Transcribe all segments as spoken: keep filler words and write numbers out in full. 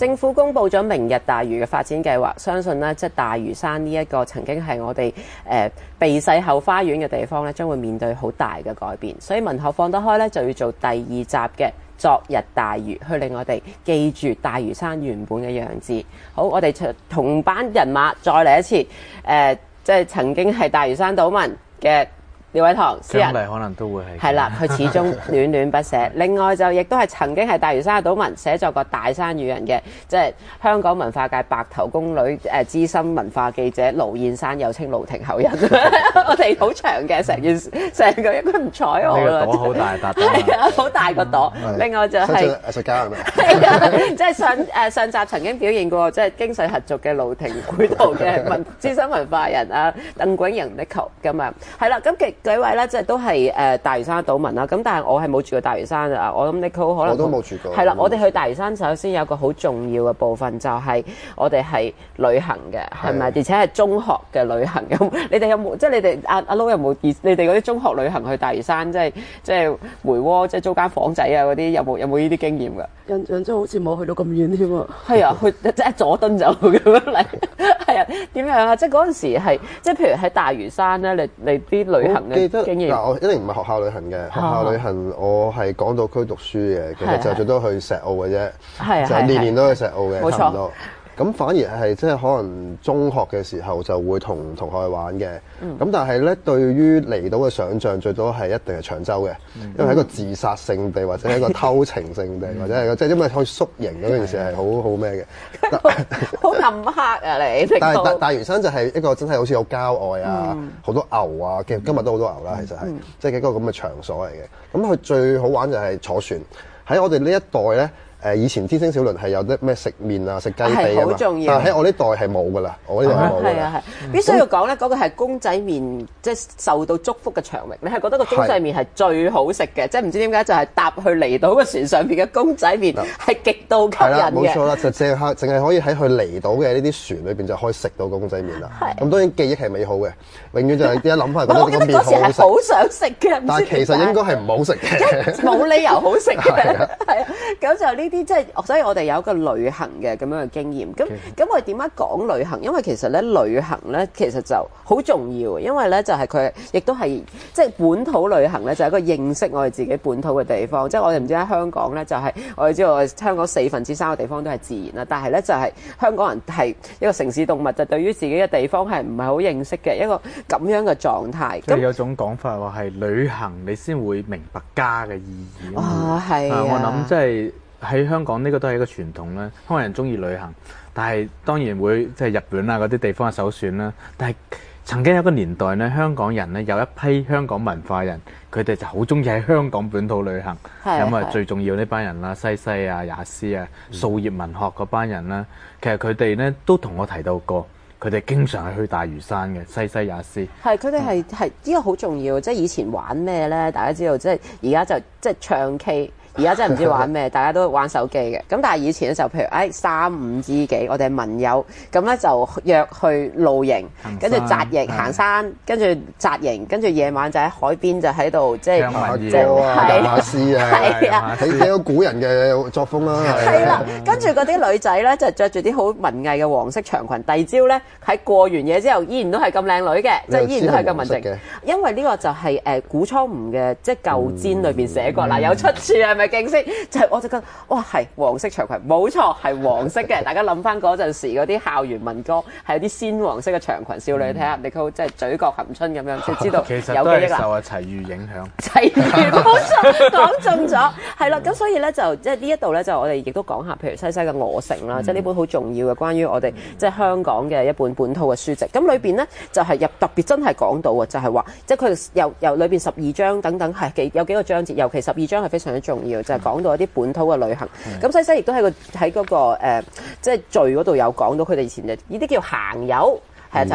政府公布咗明日大嶼嘅發展計劃，相信咧即係大嶼山呢一個曾經係我哋誒避世後花園嘅地方咧，將會面對好大嘅改變。所以文學放得開咧，就要做第二集嘅昨日大嶼，去令我哋記住大嶼山原本嘅樣子。好，我哋同班人馬再嚟一次，誒、呃，即係曾經係大嶼山島民嘅廖偉棠詩人， 將來可能都會係係啦，佢始終戀戀不捨。另外就亦都係曾經係大嶼山嘅島民，寫作過《大山與人》嘅，即係香港文化界白頭宮女誒資深文化記者盧燕珊，又稱盧廷後人。我哋好長嘅成件事，成個一個唔睬我啦。 呢個朵好大笪， 係啊，好大個朵。另外就係藝術家係咪？ 係啊，即係上誒上集曾經表現過，即係經世合族嘅盧廷會圖嘅文資深文化人啊，鄧炯瑩 Nicole 咁啊，係啦，咁幾幾位咧，即係都係誒大嶼山島民啦。咁但係我係冇住過大嶼山啊，我諗 Nicole 可能我都冇住過。 係啦，我哋去大嶼山首先有個好重要嘅部分就係我哋係旅行嘅，係咪？而且係中學嘅旅行。咁你哋有冇即係你哋阿阿 Lo 有冇你哋嗰啲中學旅行去大嶼山，即係即係梅窩，即係租間房仔啊嗰啲，有冇有冇呢啲經驗㗎？ 印象中好似冇去到咁遠添喎。 係啊，去即係佐敦就咁樣嚟。係啊，點樣啊？即係嗰陣時係即係譬如喺大嶼山咧，你你啲旅行嘅經驗。 嗱，我一定唔係學校旅行嘅，學校旅行我係港島區讀書嘅，其實就最多去石澳嘅啫，就年年都去石澳嘅，差唔多。咁反而係即係可能中學嘅時候就會同同學去玩嘅，咁、嗯、但係咧對於離島嘅想像最多係一定係長洲嘅，嗯、因為係一個自殺聖地或者係一個偷情聖地，嗯、或者係即係因為可以宿營嗰件事係好好咩嘅， 好暗黑啊你！ 但係大大嶼山就係一個真係好似好郊外啊，好、嗯、多牛啊，其實今日都好多牛啦，其實係、嗯、即係一個咁嘅場所嚟嘅。咁佢最好玩就係坐船，喺我哋呢一代咧。誒以前天星小輪係有啲咩食麵啊、食雞髀啊嘛，但係喺我呢代係冇噶啦，我呢代係冇㗎啦。係啊係，必須要講咧，嗰個係公仔麵，即係受到祝福嘅場域。你係覺得個公仔麵係最好食嘅，即係唔知點解就係搭去離島嘅船上邊嘅公仔麵係極度吸引嘅。係啦，冇錯啦，就淨係淨係可以喺去離島嘅呢啲船裏邊就可以食到公仔麵啦。咁當然記憶係美好嘅，永遠就係一諗翻覺得個麵好好食。我記得嗰時係好想食嘅，但係其實應該係唔好食嘅， 冇理由好食嘅。係啊，咁就呢啲即係，所以我哋有一個旅行嘅咁樣嘅經驗。咁咁我哋點解講旅行？因為其實咧旅行咧其實就好重要，因為咧就係佢亦都係即係本土旅行咧，就係一個認識我哋自己本土嘅地方。即係我哋唔知喺香港咧，就係我哋知道我哋香港四分之三嘅地方都係自然啦，但係咧就係香港人係一個城市動物，就對於自己嘅地方係唔係好認識嘅一個咁樣嘅狀態。 即係有種講法話係旅行你先會明白家嘅意義。 啊，係啊！ 我諗即係。喺香港呢個都係一個傳統啦，香港人中意旅行，但係當然會即係日本啊嗰啲地方嘅首選啦。但係曾經有個年代呢，香港人呢有一批香港文化人，佢哋就好中意喺香港本土旅行。咁啊最重要呢班人啦，西西啊、也斯啊、素葉文學嗰班人啦，其實佢哋呢都同我提到過，佢哋經常係去大嶼山嘅，西西也斯。 係，佢哋係係呢個好重要，即係以前玩咩呢？大家知道，即係而家就即係唱 K。而家真係唔知玩咩，大家都玩手機嘅。咁但係以前咧就譬如誒、哎、三五知己，我哋係盟友，咁咧就約去露營，跟住紮營行山，跟住紮營，跟住夜晚就喺海邊就喺度即係即係係馬師啊，係啊，睇睇個古人嘅作風啦。 係啦，跟住嗰啲女仔咧就着住啲好文藝嘅黃色長裙，第二朝咧喺過完夜之後依然都係咁靚女嘅，即係依然都係咁文靜。因為呢個就係誒古蒼梧嘅即係舊氈裏邊寫過嗱、嗯，有出處係咪？景色就係我就覺得哇係黃色長裙，冇錯係黃色嘅。大家諗翻嗰陣時嗰啲校園民歌係有啲鮮黃色嘅長裙，少女睇下你好即係嘴角含春咁樣，就知道有記憶啦。其實都係受阿齊豫影響。齊豫冇錯，講中咗係啦。咁所以咧就即係呢一度咧就我哋亦都講下，譬如西西嘅《我城》啦，即係呢本好重要嘅關於我哋即係香港嘅一本本土嘅書籍。咁裏邊咧就係入特別真係講到啊，就係話即係佢由由裏邊十二章等等係幾有幾個章節，尤其十二章係非常之重要，就係講。講到一啲本土嘅旅行，咁、嗯、西西亦都喺個喺嗰個誒，即係序嗰度有講到佢哋以前嘅呢啲叫行遊，係啊、嗯，就步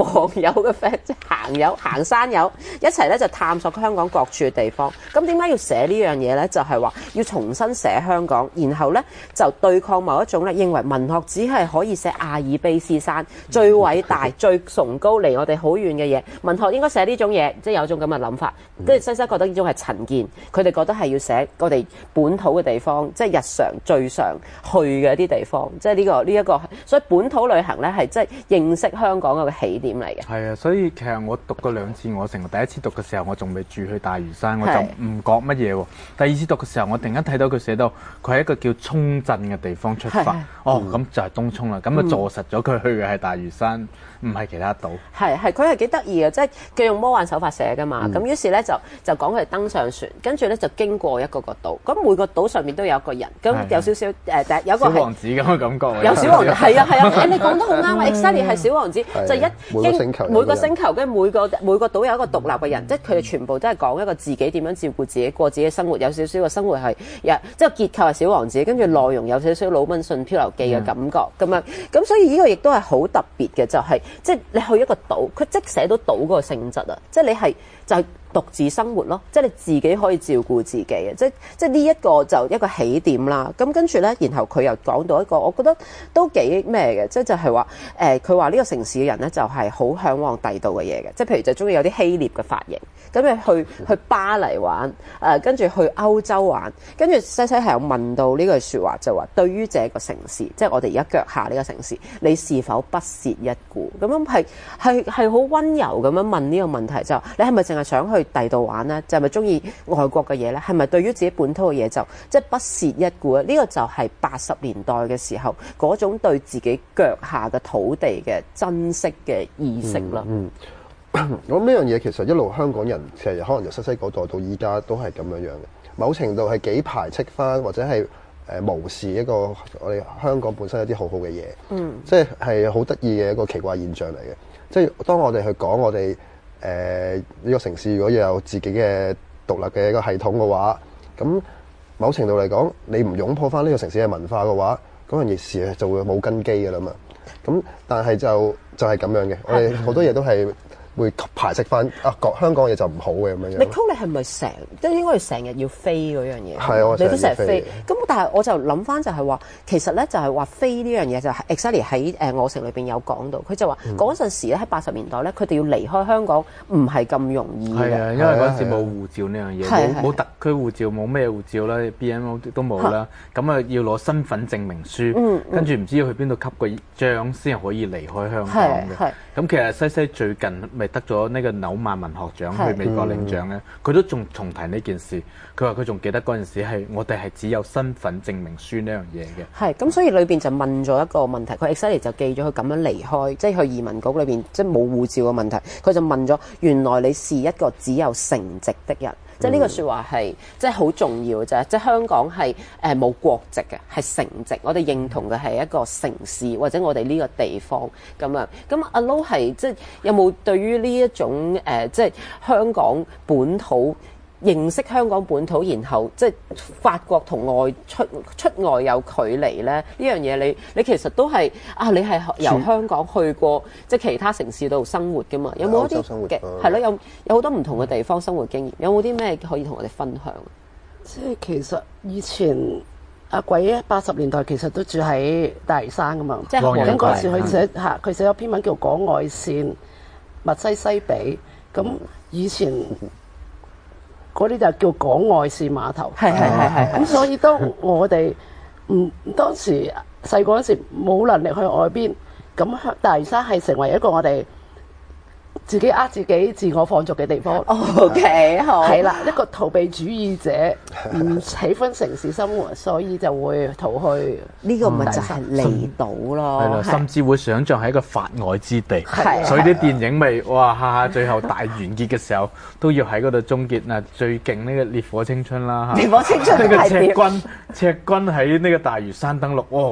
網友嘅 friend， 即係行友、行山友一齊咧就探索香港各處嘅地方。咁點解要寫呢樣嘢咧？就係話要重新寫香港，然後咧就對抗某一種咧認為文學只係可以寫阿爾卑斯山最偉大、最崇高離我哋好遠嘅嘢，文學應該寫呢種嘢，即係有種咁嘅諗法。跟住西西覺得呢種係陳建，佢哋覺得係要寫我哋本土嘅地方，即係日常最常去嘅一啲地方，即係呢個呢一個，所以本土旅行咧係即係認識香港嘅起點嚟嘅。 係啊，所以其實我讀過兩次，我成日第一次讀嘅時候，我仲未住去大嶼山，我就唔覺乜嘢喎。第二次讀嘅時候，我突然間睇到佢寫到佢係一個叫涌鎮嘅地方出發，哦，咁就係東涌啦，咁啊坐實咗佢去嘅係大嶼山，唔係其他島。係係，佢係幾得意嘅，即係佢用魔幻手法寫㗎嘛。咁、嗯、於是咧就就講佢登上船，跟住咧就經過一個個島，咁每個島上面都有一個人，咁有少少誒、呃，有一個係小王子咁嘅感覺。有小王子，係啊係啊，誒你講得好啱啊 exactly 係小王子，就一經每個星球跟每個每個島有一個獨立嘅人，嗯、即係佢哋全部都係講一個自己點樣照顧自己、過自己嘅生活，有少少嘅生活係，即係結構係小王子，跟住內容有少少魯賓遜漂流記嘅感覺咁樣，咁所以呢個亦都係好特別嘅，就係、是、即係你去一個島，佢即寫到島嗰個性質啊，即係你係就係、是。獨自生活咯，即係你自己可以照顧自己嘅，即係即係呢一個就一個起點啦。咁跟住咧，然後佢又講到一個，我覺得都幾咩嘅，即係就係話誒，佢話呢個城市嘅人咧就係好嚮往第度嘅嘢嘅，即係譬如就中意有啲希臘嘅髮型，咁你去去巴黎玩，誒、呃、跟住去歐洲玩，跟住西西係有問到呢句説話，就話對於這個城市，即係我哋而家腳下呢個城市，你是否不屑一顧？咁樣係係係好溫柔咁樣問呢個問題，就你係咪淨係想去？去第度玩咧，就係咪中意外國嘅嘢咧？係咪對於自己本土嘅嘢就即係、就是、不屑一顧啊？呢、這個就係八十年代嘅時候嗰種對自己腳下嘅土地嘅珍惜嘅意識啦。 嗯，我諗呢樣嘢其實一路香港人其實可能由西西嗰代到依家都係咁樣樣嘅，某程度係幾排斥翻或者係誒、呃、無視一個我哋香港本身有啲好好嘅嘢。嗯，即係係好得意嘅一個奇怪現象嚟嘅。即係當我哋去講我哋。誒、呃、呢、這個城市如果要有自己嘅獨立嘅一個系統嘅話，咁某程度嚟講，你唔擁抱翻呢個城市嘅文化嘅話，嗰樣嘢事就會冇根基㗎啦嘛。咁但係就就係、是、咁樣嘅，我哋好多嘢都係會排斥翻啊，香港嘢就唔好嘅咁樣樣。 你溝你係咪成即係應該係成日要飛嗰樣嘢？ 係啊， 你都成日飛。咁但係我就諗翻就係話，其實咧就係話飛呢樣嘢就係 exactly 喺誒我城裏邊有講到，佢就話嗰陣時咧喺八十年代咧，佢哋要離開香港唔係咁容易嘅。 係啊，因為嗰陣時冇護照呢樣嘢，冇冇特區護照，冇咩護照啦 ，B N O 都冇啦。咁啊要攞身份證明書，嗯嗯、跟住唔知要去邊度吸個章先可以離開香港嘅。咁其實西西最近咪得咗呢個紐曼文學獎去美國領獎咧，佢都仲重提呢件事。佢話佢仲記得嗰陣時係我哋係只有身份證明書呢樣嘢嘅。係咁，所以裏邊就問咗一個問題，佢 exactly 就記咗佢咁樣離開，即係去移民局裏邊即係冇護照嘅問題。佢就問咗：原來你是一個只有成籍的人。即係呢個説話係即係好重要嘅啫，即係香港係誒冇國籍嘅，係城籍。我哋認同嘅係一個城市或者我哋呢個地方咁樣。咁阿 Lo 係即係有冇對於呢一種誒、呃、即係香港本土？認識香港本土，然後即係法國同外出出外有距離咧，呢樣嘢你你其實都係啊，你係由香港去過即係其他城市度生活㗎嘛？有冇一啲嘅係咯？有有好多唔同嘅地方生活經驗，有冇啲咩可以同我哋分享？ 即係其實以前阿鬼八十年代其實都住喺大嶼山㗎嘛，即係咁嗰時佢寫嚇佢寫咗篇文叫《港外線密西西比》，咁以前。嗰啲就叫港外線碼頭，係係係係。咁所以當我哋唔當時細個嗰時冇能力去外邊，咁大嶼山係成為一個我哋自己呃自己、自我放逐嘅地方。 O K， 好。係啦，一個逃避主義者，唔喜歡城市生活，所以就會逃去。 呢個咪就係離島咯。 係啦，甚至會想像係一個法外之地。係。所以啲電影咪哇下下最後大完結嘅時候都要喺嗰度終結嗱，最勁呢個烈火青春啦嚇。 烈火青春呢個赤軍赤軍喺呢個大嶼山登陸，哦！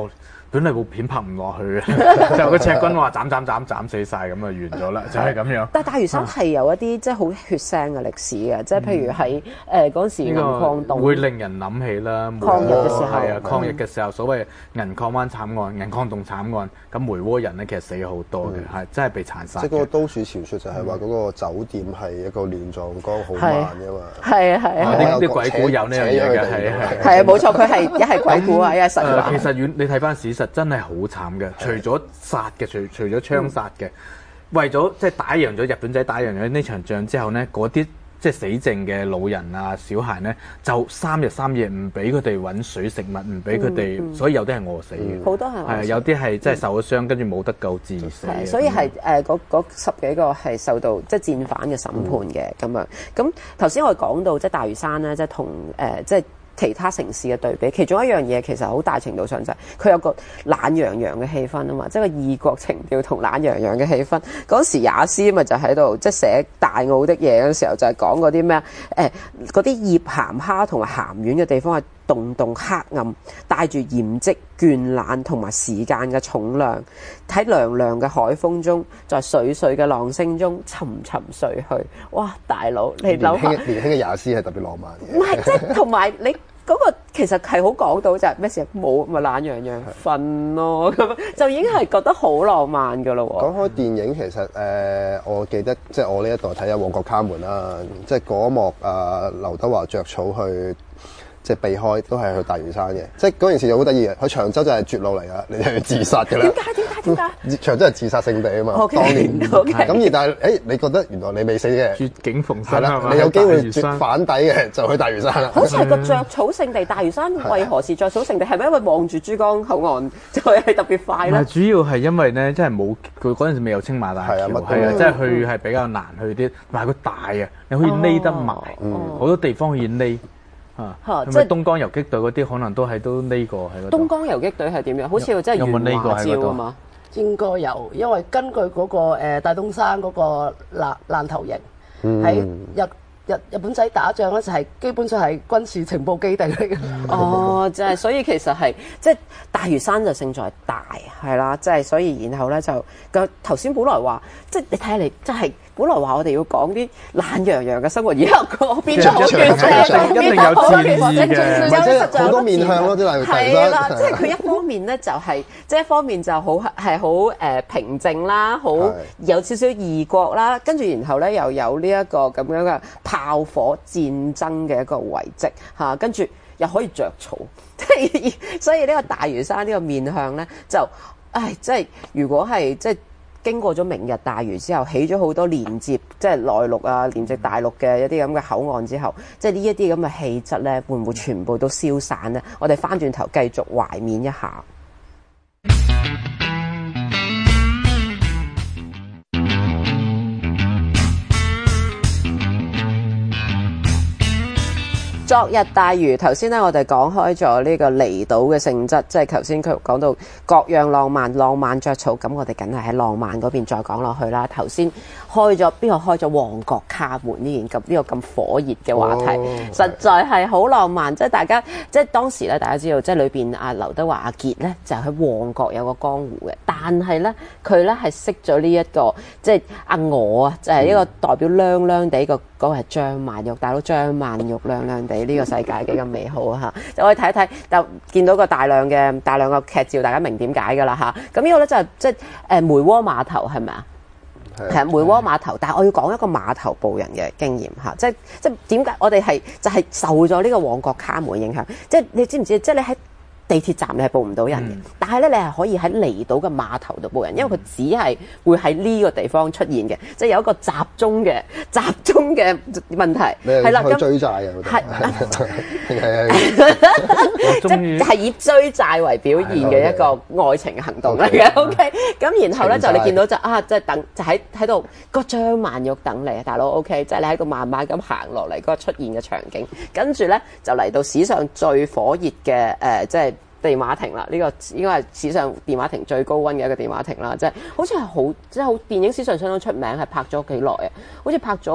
本嚟部片拍唔落去嘅，就個赤軍話斬斬斬斬死晒咁啊，完咗啦，就係咁樣。 但係大嶼山係有一啲即係好血腥嘅歷史嘅，即係譬如喺誒嗰陣時銀礦洞會令人諗起啦。 抗日嘅時候係啊，抗日嘅時候所謂銀礦灣慘案、銀礦洞慘案，咁梅窩人咧其實死咗好多嘅，係真係被殘殺。 即係嗰個都市傳說就係話嗰個酒店係一個亂葬崗好慢㗎嘛。 係啊係啊， 啲啲鬼故有呢樣嘢嘅，係係係啊冇錯，佢係一係鬼故啊，一係神話。 其實遠你睇翻史實真係好慘嘅，除咗殺嘅，除除咗槍殺嘅，為咗即係打贏咗日本仔打贏咗呢場仗之後呢，嗰啲即係死剩嘅老人啊小孩呢，就三日三夜唔俾佢哋揾水食物，唔俾佢哋，所以有啲係餓死嘅， 好多係係有啲係真係受咗傷，跟住冇得救致死。 所以係誒嗰嗰十幾個係受到即係戰犯嘅審判嘅咁樣。咁頭先我哋講到即係大嶼山咧，即係同誒即係其他城市嘅對比，其中一樣嘢其實好大程度上就係佢有個懶洋洋嘅氣氛啊嘛，即係個異國情調同懶洋洋嘅氣氛。嗰時也斯咪就喺度即係寫大澳的嘢嗰時候，就係講嗰啲咩誒嗰啲醃鹹蝦同埋鹹丸嘅地方係洞洞黑暗，帶住鹽漬、倦懶同埋時間嘅重量，喺涼涼嘅海風中，在水水嘅浪聲中沉沉睡去。哇！大佬，你諗下， 年輕嘅也斯係特別浪漫嘅。 唔係，即係同埋你。嗰個其實係好講到就係咩事冇咪懶洋洋瞓咯，咁就已經係覺得好浪漫㗎咯喎。 講開電影，其實誒、呃，我記得即係我呢一代睇下《旺角卡門》啦，即係嗰一幕啊，劉德華着草去。即係避開都係去大嶼山嘅，即係嗰件事就好得意嘅。去長洲就係絕路嚟㗎，你就要自殺㗎啦。 點解？點解？點解？ 長洲係自殺聖地啊嘛。 Okay, 當年。咁 okay. 而但係，誒，你覺得原來你未死嘅？ 絕境逢生係啦，你有機會絕反底嘅，就去大嶼山啦。 好似係個著草聖地，大嶼山為何是著草聖地？係咪因為望住珠江口岸就係特別快咧？ 主要係因為咧，真係冇佢嗰陣時未有青馬大橋，係啊，即係去係比較難去啲，同埋佢大啊，你可以匿得埋，好多地方可以匿。啊！即係東江遊擊隊嗰啲，可能都係都匿過喺嗰度。 東江遊擊隊係點樣？好似真係原華照啊嘛。 應該有，因為根據嗰個誒大東山嗰個爛爛頭營喺日日日本仔打仗嗰時係基本上係軍事情報基地嚟嘅。 哦，即係所以其實係即係大嶼山就勝在大係啦，即係所以然後咧就個頭先本來話即係你睇下你即係。本來話我哋要講啲懶洋洋嘅生活，而家嗰邊出好一定有戰意嘅， 即係好多面向咯，啲大嶼山。 係啦，即係佢一方面咧就係、是，即係一方面就好係好誒平靜啦，好有少少異國啦，跟住然後咧又有呢一個咁樣嘅炮火戰爭嘅一個遺跡嚇，跟住又可以着草，即係所以呢個大嶼山呢個面向咧就，唉，即係如果係即係。經過咗明日大嶼之後，起咗好多連接，即係內陸啊，連接大陸嘅一啲咁嘅口岸之後，即係呢一啲咁嘅氣質咧，會唔會全部都消散呢？我哋翻轉頭繼續懷緬一下。昨日大嶼，頭先咧我哋講開咗呢個離島嘅性質，即係頭先佢講到各樣浪漫，浪漫著草，咁我哋梗係喺浪漫嗰邊再講落去啦。頭先開咗邊個開咗旺角卡門呢件咁呢個咁火熱嘅話題，哦、實在係好浪漫。即係大家即係當時咧，大家知道即係裏邊阿劉德華阿傑咧就喺、是、旺角有個江湖嘅，但係咧佢咧係識咗呢一個即係阿我啊，就係、是、一個代表靚靚地個嗰個係張曼玉，大佬張曼玉靚靚地。呢個世界幾咁美好啊！嚇，就可以睇一睇，就見到個大量嘅大量嘅劇照，大家明點解㗎啦嚇。咁呢個咧就係即係誒梅窩碼頭係咪啊？係啊，梅窩碼頭。但係我要講一個碼頭步人嘅經驗嚇，即係即係點解我哋係就係受咗呢個旺角卡門影響？即係你知唔知？即係你喺地鐵站你係報唔到人嘅，嗯、但係咧你係可以喺離島嘅碼頭度報人，因為佢只係會喺呢個地方出現嘅，即係有一個集中嘅集中嘅問題。係啦， 咁追債啊， 係係即係以追債為表現嘅一個愛情行動嚟嘅。OK，咁然後咧就你見到就啊，即係等就喺喺度個張曼玉等你，大佬 OK，即係你喺度慢慢咁行落嚟嗰個出現嘅場景，跟住咧就嚟到史上最火熱嘅誒，即係。地馬亭啦，呢、這個應該係史上電話亭最高溫嘅一個電話亭啦，即係好似係好即係好電影史上相當出名，係拍咗幾耐啊？好似拍咗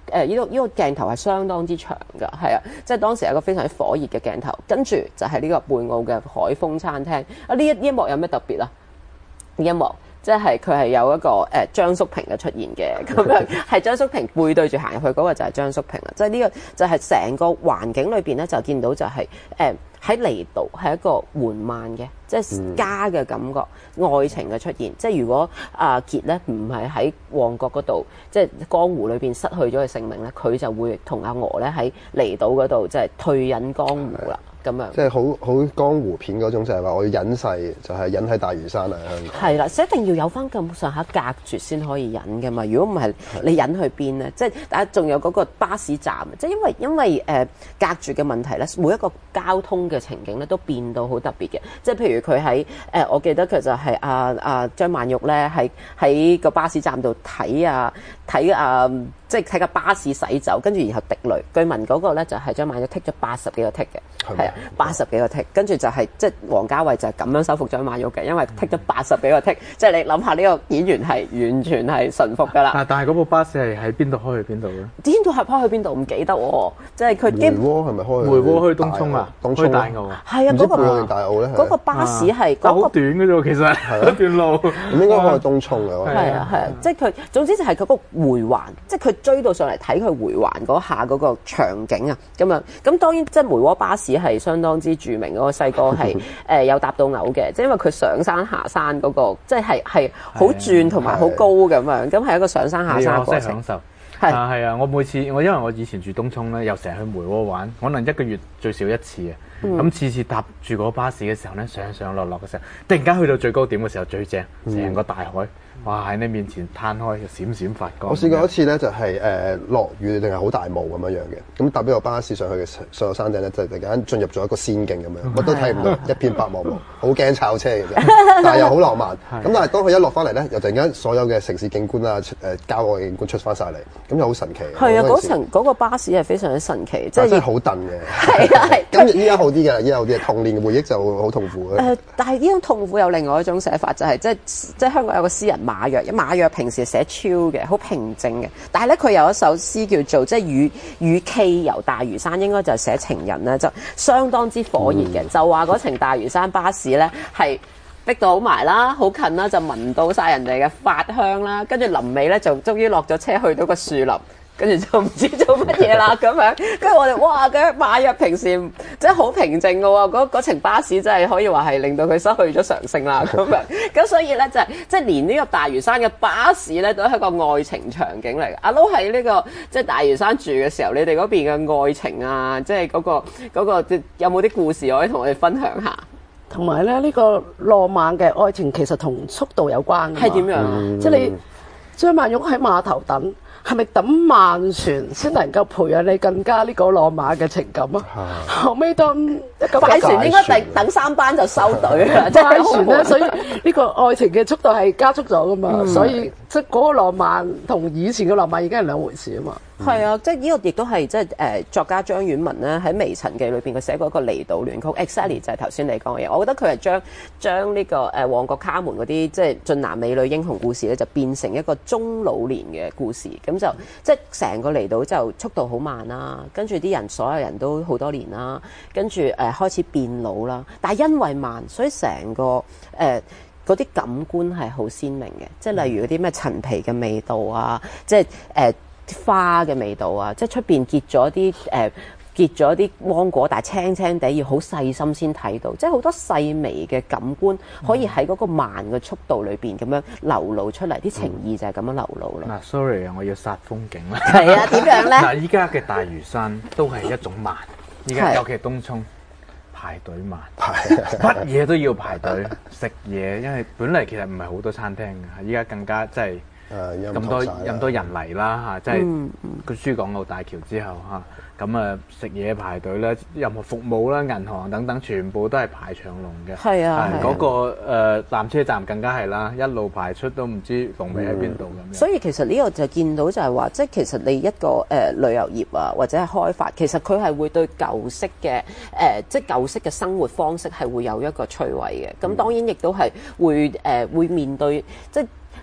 誒呢個呢個鏡頭係相當之長㗎，係啊，即係當時係一個非常之火熱嘅鏡頭。跟住就係呢個貝澳嘅海風餐廳啊！呢一呢一幕有咩特別啊？呢一幕即係佢係有一個誒、呃、張叔平嘅出現嘅，咁樣係張叔平背對住行入去嗰個就係張叔平啦。即係呢個就係成個環境裏邊咧，就見到就係誒喺離島係一個緩慢嘅，即係家嘅感覺、嗯、愛情嘅出現。即係如果阿傑咧唔係喺旺角嗰度，即係江湖裏邊失去咗佢性命咧，佢就會同阿娥咧喺離島嗰度即係退隱江湖啦。咁樣即係好好江湖片嗰種，就係話我要隱世，就係隱喺大嶼山啊！香港係啦，所以一定要有翻咁上下隔絕先可以隱嘅嘛。如果唔係，你隱去邊咧？即係但係仲有嗰個巴士站，即係因為因為誒、呃、隔絕嘅問題咧，每一個交通嘅情景咧都變到好特別嘅。即係譬如佢喺誒，我記得佢就係阿阿張曼玉咧，喺喺個巴士站度睇啊睇啊，即係睇個巴士駛走，跟住然後滴淚。據聞嗰個咧就係張曼玉剔咗八十幾個剔嘅，係啊。八十幾個剔，跟住就係、是、即係王家衛就係咁樣收復張曼玉嘅，因為剔咗八十幾個剔，即係你諗下呢個演員係完全係順服㗎啦。 啊！但係嗰部巴士係喺邊度開去邊度咧？ 邊度係開去邊度唔記得喎，即係佢梅窩係咪開去？ 梅窩去東涌啊？ 東去大澳啊？ 係啊，嗰、那個貝澳定大澳咧？ 嗰個巴士係嗰、 啊那個好短嘅啫喎，其實係一段路。 咁應該開去東涌嘅。 係啊係啊，即係佢總之就係嗰個回環，即係佢追到上嚟睇佢回環嗰下嗰個場景啊咁樣。咁當然即係梅窩巴士係相當之著名。嗰個細個係誒有搭到嘔嘅，即係因為佢上山下山嗰、那個，即係係好轉同埋好高咁樣，咁係一個上山下山嘅過程。 享受係啊係啊！我每次我因為我以前住東涌咧，又成日去梅窩玩，可能一個月最少一次啊。咁、嗯、次次搭住嗰個巴士嘅時候咧，上上落落嘅時候，突然間去到最高點嘅時候最正，成個大海，哇喺你面前攤開，閃閃發光。我試過一次咧，就係誒落雨定係好大霧咁樣樣嘅，咁搭呢個巴士上去嘅上到山頂咧，就突然間進入咗一個仙境咁樣，乜都睇唔到，一片白茫茫，好驚炒車嘅啫，但係又好浪漫。咁但係當佢一落翻嚟咧，又突然間所有嘅城市景觀啊、誒郊外景觀出翻晒嚟，咁又好神奇。 係啊，嗰層嗰個巴士係非常之神奇，即係真係好燉嘅。 係啊係。 咁依家好啲嘅，依家好啲，童年回憶就好痛苦嘅。誒、 呃，但係呢種痛苦有另外一種寫法，就係、是、即係即係香港有個詩人馬若，馬若平時寫超嘅，好平靜嘅。但係咧，佢有一首詩叫做即係與與暨遊大嶼山，應該就係寫情人咧，就相當之火熱嘅。嗯、就話嗰程大嶼山巴士咧係逼到好埋啦，好近啦，就聞到晒人哋嘅髮香啦。跟住臨尾咧就終於落咗車，去到個樹林。跟住就唔知做乜嘢啦咁樣，跟住我哋哇！佢馬若平時真係好平靜嘅喎，嗰嗰程巴士真係可以話係令到佢失去咗常性啦咁樣。咁所以咧就係即係連呢個大嶼山嘅巴士咧都係一個愛情場景嚟嘅。阿 Lo 喺呢個即係大嶼山住嘅時候，你哋嗰邊嘅愛情啊，即係嗰個嗰個有冇啲故事可以同我哋分享下？ 同埋咧呢個浪漫嘅愛情其實同速度有關嘅。 係點樣啊？ 嗯、 即係你張曼玉喺碼頭等。係咪等慢船先能夠培養你更加呢個浪漫嘅情感啊？後尾當一個快船應該等等三班就收隊啦，即係快船咧，所以呢個愛情嘅速度係加速咗噶嘛，嗯、所以即係嗰個浪漫同以前嘅浪漫已經係兩回事啊嘛。 係、嗯、啊，即係呢個亦都係即係誒作家張婉文咧喺《微塵記》裏邊佢寫過一個離島戀曲 ，exactly 就係頭先你講嘅嘢。我覺得佢係將將呢個誒旺角卡門嗰啲即係俊男美女英雄故事咧，就變成一個中老年嘅故事咁。就即係成個離島就速度好慢啦，跟住啲人所有人都好多年啦，跟住誒、呃、開始變老啦。但係因為慢，所以成個誒嗰啲感官係好鮮明嘅，即係例如嗰啲咩陳皮嘅味道啊，即係誒、呃、花嘅味道啊，即係出邊結咗啲誒。呃結咗啲芒果，但係青青地，要好細心先睇到，即係好多細微嘅感官可以喺嗰個慢嘅速度裏邊咁樣流露出嚟，啲情意就係咁樣流露咯。 嗱、嗯、，sorry 啊，我要殺風景啦。 係啊，點樣咧？ 嗱，依家嘅大嶼山都係一種慢，依家尤其係東涌排隊慢，乜嘢都要排隊食嘢，因為本嚟其實唔係好多餐廳嘅，依家更加即係咁多咁多人嚟啦嚇，即係個珠港澳大橋之後嚇。咁啊，食嘢排隊啦，任何服務啦、銀行等等，全部都係排長龍嘅。 係啊， 嗰、嗰個誒纜、呃、車站更加係啦，一路排出都唔知龍尾喺邊度咁樣。 嗯、所以其實呢個就見到就係話，即係其實你一個誒、呃、旅遊業啊，或者係開發，其實佢係會對舊式嘅誒、呃，即係舊式嘅生活方式係會有一個摧毀嘅。咁當然亦都係會誒、呃、會面對即係。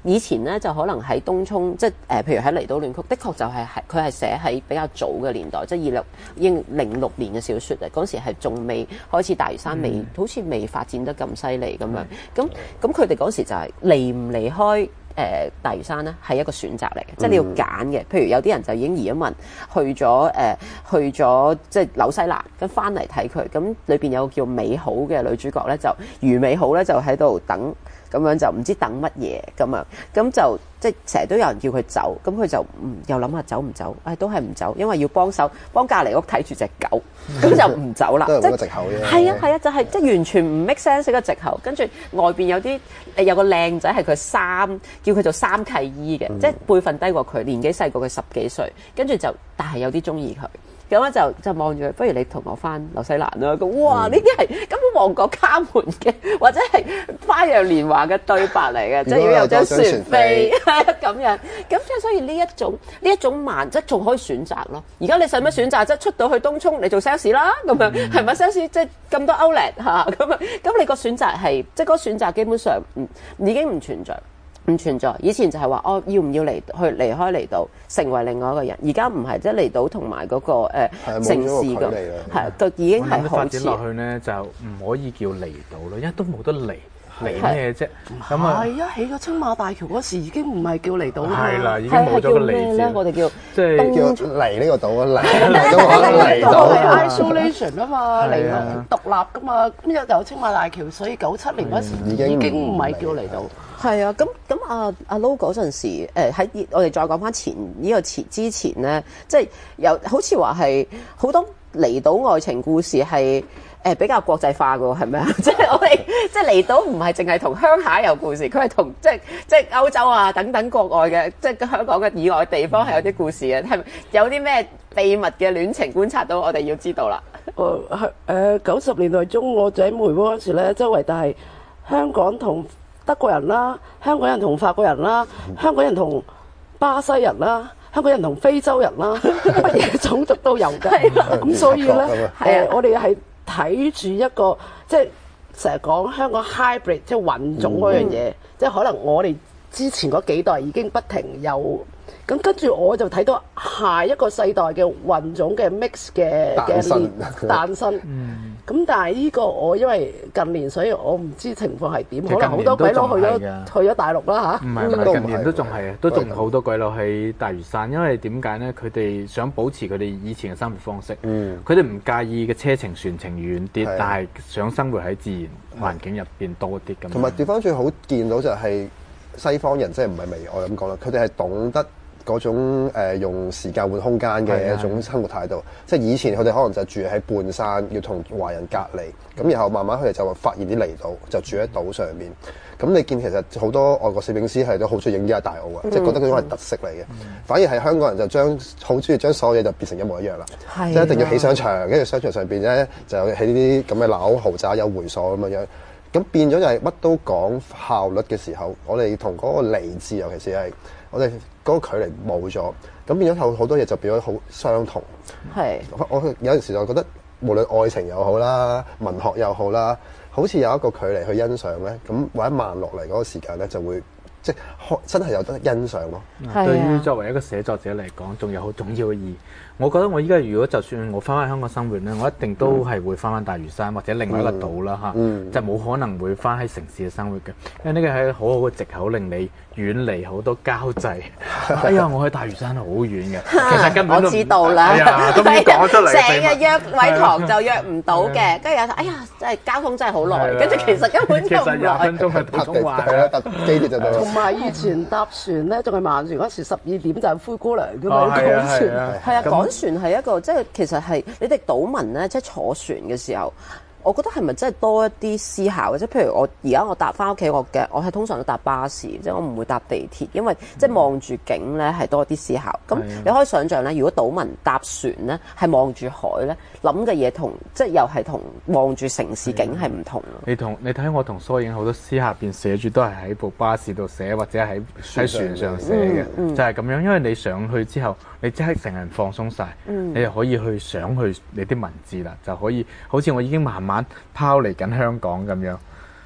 以前咧就可能喺東涌，即係誒、呃，譬如喺離島戀曲，的確就係係佢係寫喺比較早嘅年代，即係二六應零六年嘅小説啊。嗰時係仲未開始大嶼山未，未、嗯、好似未發展得咁犀利咁樣。咁咁佢哋嗰時就係離唔離開。誒、呃、大嶼山咧係一個選擇嚟嘅，即係你要揀嘅。譬如有啲人就已經移咗民去咗誒、呃，去咗即係紐西蘭，咁翻嚟睇佢。咁裏邊有個叫美好嘅女主角咧，就余美好咧就喺度等，咁樣就唔知等乜嘢咁樣，咁就即係成日都有人叫佢走，咁佢就嗯又諗下走唔走，誒、哎、都係唔走，因為要幫手幫隔離屋睇住隻狗，咁就唔走啦。 都係個藉口啫。 係啊係啊，就係即係完全唔 make sense 嘅藉口。跟住外邊有啲誒有個靚仔係佢三，叫佢做三契姨嘅，嗯、即係輩份低過佢，年紀細過佢十幾歲，跟住就但係有啲中意佢。咁咧就就望住佢，不如你同我翻紐西蘭啦。咁哇，呢啲係根本旺角卡門嘅，或者係花樣年華嘅對白嚟嘅，即係如果有張船飛咁樣。咁即係所以呢一種呢一種慢，即係仲可以選擇咯。而家你使乜選擇啫？出到去東涌，你做 sales 啦，咁樣係咪 sales？即係咁多 outlet 嚇，咁啊，咁你個選擇係即係嗰個選擇基本上唔已經唔存在。唔存在，以前就係話哦，要唔要嚟去離開離島，成為另外一個人。而家唔係，即係離島同埋嗰個、呃、城市個係，就已經係發展落去咧，就唔可以叫離島咯，因為都冇得離。離咩啫？咁啊， 係啊！起咗青馬大橋嗰時已經唔係叫離島啦。 係啦，已經冇咗個離字。 我哋叫即係叫離呢個島啊，離都可能離島係 isolation 啊嘛，離獨立噶嘛。咁又有青馬大橋，所以九七年嗰時已經唔係叫離島。 係啊，咁咁阿阿 Lo 嗰陣時，誒喺我哋再講翻前呢個前之前咧，即係有好似話係好多離島愛情故事係。誒比較國際化嘅喎，係咪啊？即係我哋即係離島唔係淨係同鄉下有故事，佢係同即係即係歐洲啊等等國外嘅，即係香港嘅以外地方係有啲故事嘅，係咪有啲咩秘密嘅戀情觀察到？我哋要知道啦。 誒係誒九十年代中我喺梅窩嗰時咧，周圍都係香港同德國人啦，香港人同法國人啦，香港人同巴西人啦，香港人同非洲人啦，乜嘢種族都有嘅。咁所以咧，誒我哋係。睇住一個即係成日講香港 hybrid 即係混種嗰樣嘢，嗯、即係可能我哋之前嗰幾代已經不停有，咁跟住我就睇到下一個世代嘅混種嘅 mix 嘅嘅誕生。咁但係呢個我因為近年，所以我唔知情況係點，可能好多鬼佬去咗去咗大陸啦嚇。 唔係唔係，近年都仲係啊，都仲好多鬼佬喺大嶼山，因為點解咧？佢哋想保持佢哋以前嘅生活方式。嗯。佢哋唔介意嘅車程船程遠啲，但係想生活喺自然環境入邊多啲咁。 同埋調翻轉好見到就係西方人，即係唔係微愛咁講啦，佢哋係懂得。嗰種、呃、用時間換空間嘅一種生活態度，即係以前佢哋可能就住喺半山，要同華人隔離，咁然後慢慢佢哋就發現啲離島，就住喺島上面。咁你見其實好多外國攝影師係都好中意影依家大澳啊，嗯、即係覺得嗰種係特色嚟嘅。嗯、反而係香港人就將好中意將所有嘢就變成一模一樣啦，啊、即係一定要起商場，跟住商場上邊咧就有起呢啲咁嘅樓豪宅，有會所咁樣。咁變咗就係乜都講效率嘅時候，我哋同嗰個離字，尤其是係我哋嗰個距離冇咗，咁變咗好好多嘢就變咗好相同。係是，我有陣時就覺得無論愛情又好啦，文學又好啦，好似有一個距離去欣賞咧，咁或者慢落嚟嗰個時間咧就會即係真係有得欣賞咯。 啊、對於作為一個寫作者嚟講，仲有好重要嘅意義。我覺得我依家如果就算我翻返香港生活咧，我一定都係會翻返大嶼山或者另外一個島啦嚇，嗯嗯、就冇可能會翻喺城市嘅生活嘅，因為呢個係好好嘅藉口令你遠離好多交際。哎呀，我喺大嶼山好遠嘅，其實根本都我知道啦。哎呀，咁樣講出嚟， 成日約偉堂就約唔到嘅，跟住有哎呀，真係交通真係好耐，跟住其實根本就唔耐。其實廿分鐘係普通話嘅，搭機鐵就到。 同埋以前搭船咧，仲係慢船嗰時十二點就係灰姑娘咁樣趕船， 係啊，趕船係一個即係其實係你哋島民咧，即係坐船嘅時候。我覺得係咪真係多一啲思考嘅？即係譬如我而家我搭翻屋企，我嘅我係通常都搭巴士，即係我唔會搭地鐵，因為即係望住景咧係多啲思考。咁、嗯、你可以想象咧，如果島民搭船咧係望住海咧，諗嘅嘢同即係又係同望住城市景係唔同咯。 你同你睇我同蘇影好多詩下邊寫住都係喺部巴士度寫，或者喺喺船上寫嘅，嗯嗯、就係咁樣。因為你上去之後，你即刻成人放鬆晒，嗯、你就可以去想去你啲文字啦，就可以好似我已經慢慢拋離緊香港咁樣，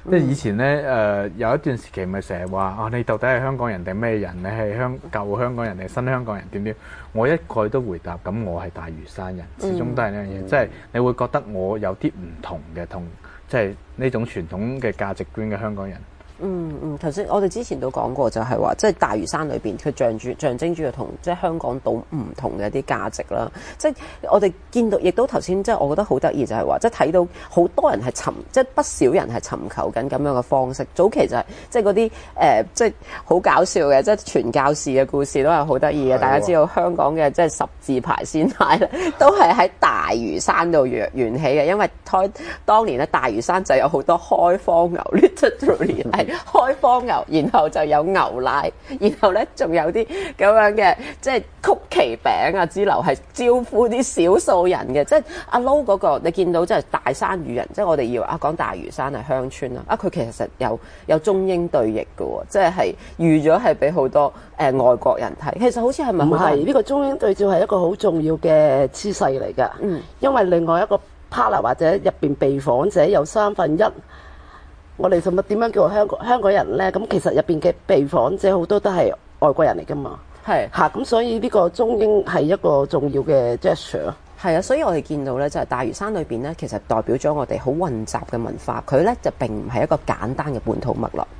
即係以前咧誒、呃、有一段時期咪成日話啊，你到底係香港人定咩人？你係香舊香港人定新香港人點點？我一概都回答，咁我係大嶼山人，始終都係呢樣嘢，即係、嗯、你會覺得我有啲唔同嘅，同即係呢種傳統嘅價值觀嘅香港人。 嗯嗯，頭先我哋之前都講過，就係話，即係大嶼山裏邊佢象住象徵住嘅同即係香港島唔同嘅一啲價值啦。即係我哋見到，亦都頭先即係我覺得好得意，就係話，即係睇到好多人係尋，即係不少人係尋求緊咁樣嘅方式。早期就係即係嗰啲誒，即係好搞笑嘅，即係傳教士嘅故事都係好得意嘅。大家知道香港嘅即係十字牌仙奶咧，都係喺大嶼山度源源起嘅，因為開當年咧大嶼山就有好多開荒牛 literally 係開荒牛，然後就有牛奶，然後咧仲有啲咁樣嘅即係曲奇餅啊之流，係招呼啲少數人嘅。即係阿 Lo 嗰個你見到即係大山嶼人，即係我哋以為啊講大嶼山係鄉村啊，啊佢其實有有中英對譯嘅喎，即係係預咗係俾好多誒、呃、外國人睇。其實好似係咪唔係呢個中英對照係一個好重要嘅趨勢嚟㗎？嗯，因為另外一個 partner 或者入邊被訪者有三分一。我哋做乜點樣叫香港香港人咧？咁其實入邊嘅被訪者好多都係外國人嚟噶嘛。係嚇，咁所以呢個中英係一個重要嘅 gesture。 係啊，所以我哋見到咧，就係大嶼山裏邊咧，其實代表咗我哋好混雜嘅文化。佢咧就並唔係一個簡單嘅本土脈絡。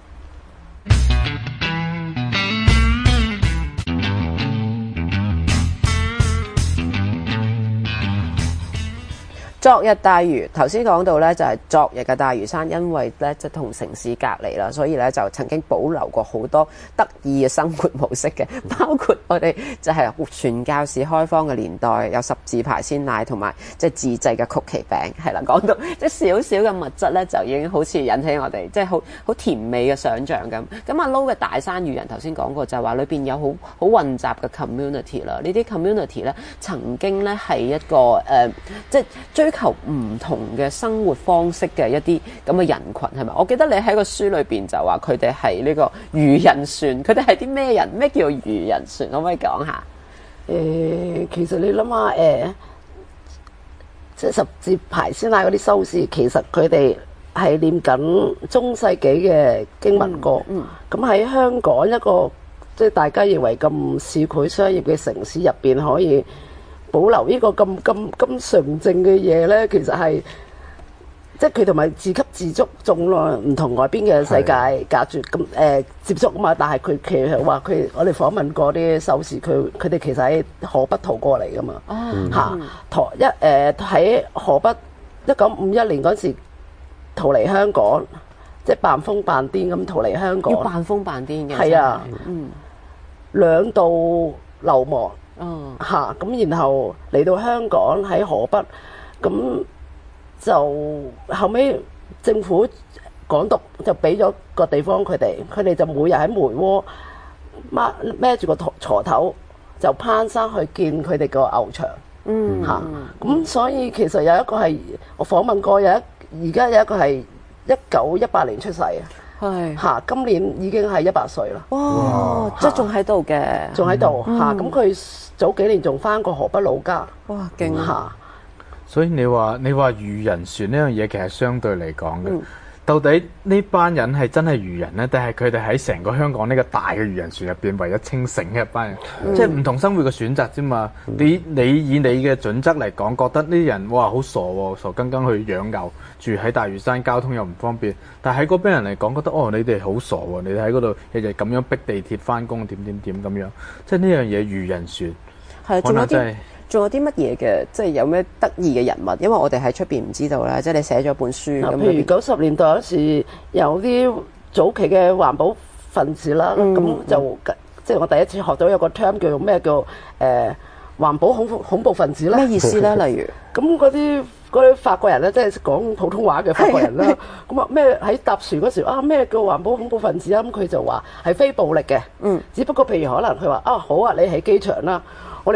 昨日大嶼頭先講到咧，就係、是、昨日嘅大嶼山，因為咧就同城市隔離啦，所以咧就曾經保留過好多得意嘅生活模式嘅，包括我哋就係傳教士開荒嘅年代，有十字牌鮮奶同埋即係自製嘅曲奇餅，係啦，講到即係少少嘅物質咧，就已經好似引起我哋即係好好甜美嘅想像咁。咁阿 Lo 嘅大山嶼人頭先講過，就係話裏邊有好好混雜嘅 community 啦，呢啲 community 咧曾經咧係一個誒、呃，即係追求唔同嘅生活方式嘅一啲咁嘅人群係咪？我記得你喺個書裏邊就話佢哋係呢個漁人船，佢哋係啲咩人？咩叫漁人船？可唔可以講下？ 誒、呃，其實你諗下誒，即係十字牌鮮奶嗰啲修士，其實佢哋係念緊中世紀嘅經文歌。嗯。咁、嗯、喺香港一個即係大家認為咁市儈商業嘅城市入邊，可以保留呢個咁咁咁純正嘅嘢咧，其實係即係佢同埋自給自足，種落唔同外邊嘅世界隔絕咁誒接觸啊嘛。但係佢其實話佢，我哋訪問過啲修士，佢佢哋其實喺河北逃過嚟噶嘛。哦，嚇逃一誒喺河北一九五一年嗰時逃嚟香港，即係扮瘋扮癲咁逃嚟香港。 要扮瘋扮癲嘅。 係啊，嗯，兩度流亡。 哦， 嚇咁，然後嚟到香港喺河北，咁就後尾政府港督就俾咗個地方佢哋，佢哋就每日喺梅窩孭孭住個鋤頭就攀山去見佢哋個牛場。嗯，嚇咁，所以其實有一個係我訪問過，有一而家有一個係一九一八年出世啊。係嚇，今年已經係一百歲啦！ 哇，即係仲喺度嘅， 仲喺度嚇。咁佢早幾年仲翻過河北老家。 哇，勁嚇！ 所以你話你話漁人船呢樣嘢，其實相對嚟講嘅，到底呢班人係真係漁人呢？定係佢哋喺成個香港呢個大嘅漁人船入邊為咗清醒嘅一班人？嗯、即係唔同生活嘅選擇啫嘛。嗯、你你以你嘅準則嚟講，覺得呢啲人哇好傻喎，傻更更去養牛，住喺大嶼山，交通又唔方便。但係喺嗰邊人嚟講，覺得哦你哋好傻喎，你哋喺嗰度日日咁樣逼地鐵翻工，點點點咁樣。即係呢樣嘢漁人船係仲有啲仲有啲乜嘢嘅？即係有咩得意嘅人物？因為我哋喺出邊唔知道啦。即係你寫咗本書咁。 譬如九十年代嗰時有啲早期嘅環保分子啦，咁、嗯、就、嗯、即係我第一次學到有個 term 叫做咩叫誒、呃、環保恐怖恐怖分子啦。 咩意思咧？例如咁嗰啲嗰啲法國人咧，即係講普通話嘅法國人啦。咁啊咩喺搭船嗰時啊咩叫環保恐怖分子啊？咁佢就話係非暴力嘅。嗯。只不過譬如可能佢話啊好啊，你喺機場啦，我哋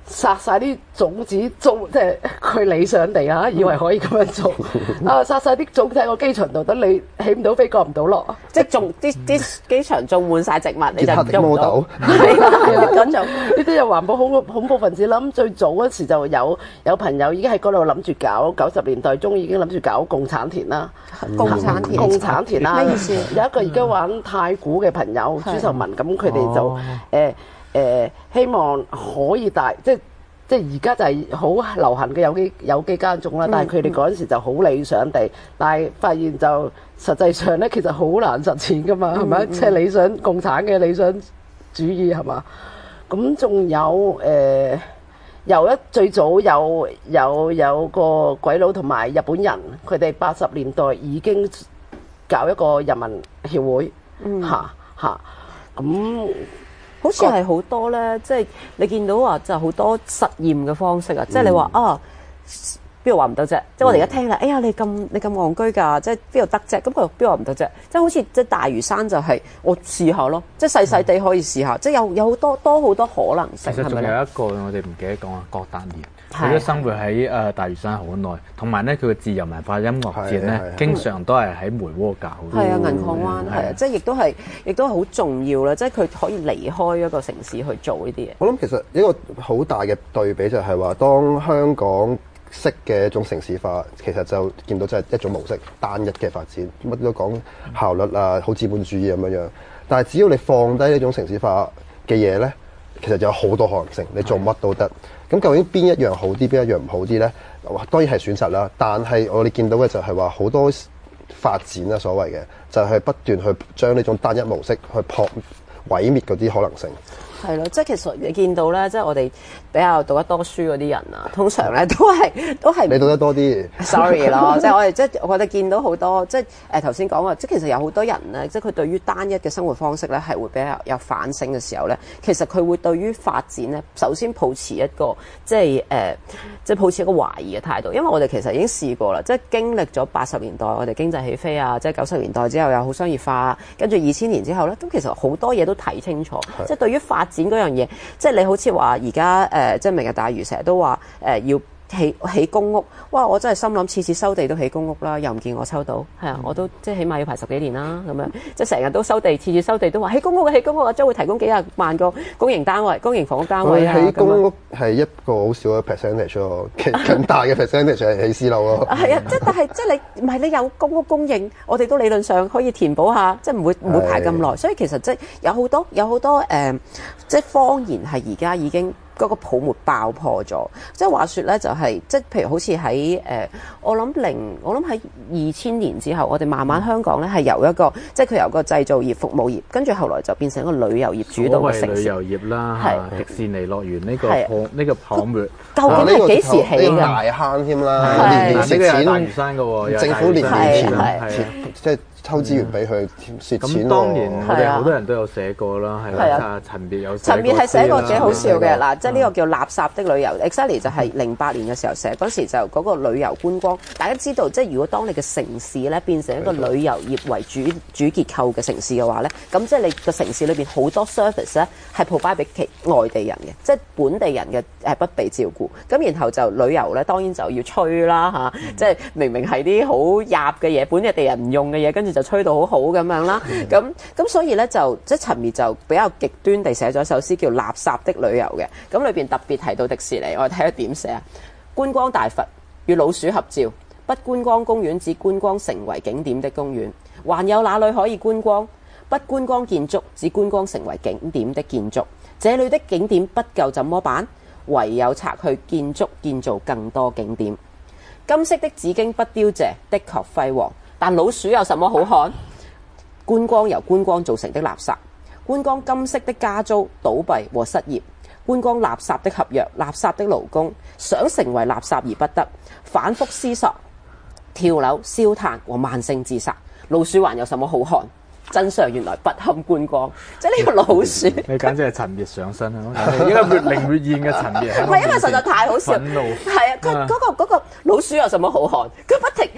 殺晒啲種子種，即係佢理想地啊，以為可以咁樣做啊！殺晒啲種子喺個機場度，等你起唔到飛，降唔到落， 即係種啲啲機場種滿晒植物，你就種唔到。 係啦，咁就呢啲就環保恐恐怖分子啦。咁最早嗰時就有有朋友已經喺嗰度諗住搞，九十年代中已經諗住搞共產田啦。 共產田， 共產田啦， 咩意思？ 有一個而家玩太古嘅朋友朱秀文，咁佢哋就誒。誒、呃、希望可以大，即係即係而家就係好流行嘅有機有機耕種啦，但係佢哋嗰陣時就好理想地，但係發現就實際上咧其實好難實踐噶嘛，係咪、嗯？即係理想共產嘅理想主義係嘛？咁仲有誒、呃，由一最早有有有個鬼佬同埋日本人，佢哋八十年代已經搞一個人民協會，嚇嚇咁。 好似係好多咧，即係你見到話就好多實驗嘅方式啊！即係你話啊，邊度話唔得啫？即係我哋而家聽啦，哎呀你咁你咁戇居㗎，即係邊度得啫？咁佢邊度話唔得啫？即係好似即係大嶼山就係我試下咯，即係細細地可以試下，即係有有好多多好多可能性。 其實仲有一個我哋唔記得講啊，郭達年。佢都生活喺誒大嶼山好耐，同埋咧佢嘅自由文化音樂節咧，經常都係喺梅窩搞。 係啊，銀礦灣係啊，即係亦都係，亦都係好重要啦。即係佢可以離開一個城市去做呢啲嘢。 我諗其實一個好大嘅對比就係話，當香港式嘅一種城市化，其實就見到即係一種模式，單一嘅發展，乜都講效率啊，好資本主義咁樣樣。但係只要你放低呢種城市化嘅嘢咧，其實就有好多可能性，你做乜都得。咁究竟邊一樣好啲，邊一樣唔好啲呢？當然係選擇啦。但係我哋見到嘅就係話好多發展啦，所謂嘅就係不斷去將呢種單一模式去破毀滅嗰啲可能性。 係咯，即係其實你見到咧，即係我哋比較讀得多書嗰啲人啊，通常咧都係都係你讀得多啲 ，sorry 咯，即係我哋即係我哋見到好多即係誒頭先講話，即係其實有好多人咧，即係佢對於單一嘅生活方式咧係會比較有反省嘅時候咧，其實佢會對於發展咧，首先抱持一個即係誒、呃、即係抱持一個懷疑嘅態度，因為我哋其實已經試過啦，即係經歷咗八十年代我哋經濟起飛啊，即係九十年代之後又好商業化，跟住二千年之後咧，咁其實好多嘢都睇清楚，即係對於發展嗰樣嘢，即係你好似話而家誒，即係明日大嶼成日都話誒、呃、要起起公屋，哇！我真係心諗次次收地都起公屋啦，又唔見我抽到，係啊，我都即係起碼要排十幾年啦，咁樣即係成日都收地，次次收地都話起公屋起公屋，我將會提供幾廿萬個公營單位、公營房屋單位啊！ 起公屋係一個好少嘅 percentage 咯，更大嘅 percentage 係起私樓咯。 係啊，即係但係即係你唔係你有公屋供應，我哋都理論上可以填補下，即係唔會唔會排咁耐，所以其實即係有好多有好多誒、呃，即係謊言係而家已經。嗰個泡沫爆破咗，即係話說咧，就係、是、即係譬如好似喺誒，我諗零，我諗喺二千年之後，我哋慢慢香港咧係由一個，即係佢由個製造業、服務業，跟住後來就變成一個旅遊業主導嘅城市。 所謂旅遊業啦，係迪士尼樂園呢個泡呢個泡沫， 究竟係幾時起㗎？ 大坑添啦，年年蝕錢。 大嶼山嘅喎， 政府年年填， 即係。抽資源俾佢蝕錢。 咁當年我哋好多人都有寫過啦，係啦，啊陳別有陳別係寫過幾好笑嘅嗱，即係呢個叫垃圾的旅遊 exactly 就係零八年嘅時候寫，嗰時就嗰個旅遊觀光，大家知道即係如果當你嘅城市咧變成一個旅遊業為主主結構嘅城市嘅話咧，咁即係你個城市裏邊好多 service 咧係 provide 俾其外地人嘅，即係本地人嘅誒不被照顧，咁然後就旅遊咧當然就要吹啦嚇，嗯、即係明明係啲好入嘅嘢，本地人唔用嘅嘢，跟住就吹到好好咁樣啦，咁咁、嗯、所以咧就即係陳滅就比較極端地寫咗首詩叫《垃圾的旅遊》嘅，咁裏邊特別提到迪士尼，我哋睇下點寫啊？觀光大佛與老鼠合照，不觀光公園只觀光成為景點的公園，還有哪裏可以觀光？不觀光建築只觀光成為景點的建築，這裏的景點不夠怎麼辦？唯有拆去建築，建造更多景點。金色的紙巾不凋謝，的確輝煌。但老鼠有什麼好看？觀光由觀光造成的垃圾，觀光金色的加租、倒閉和失業，觀光垃圾的合約、垃圾的勞工，想成為垃圾而不得，反覆思索、跳樓、燒炭和慢性自殺。老鼠還有什麼好看？真相原來不堪觀光，即係呢個老鼠。 你簡直係陳滅上身啊！應該越靈越現嘅陳滅。 唔係因為實在太好笑。憤怒。係啊，佢嗰、嗰個嗰、嗰個老鼠有什麼好看？佢不停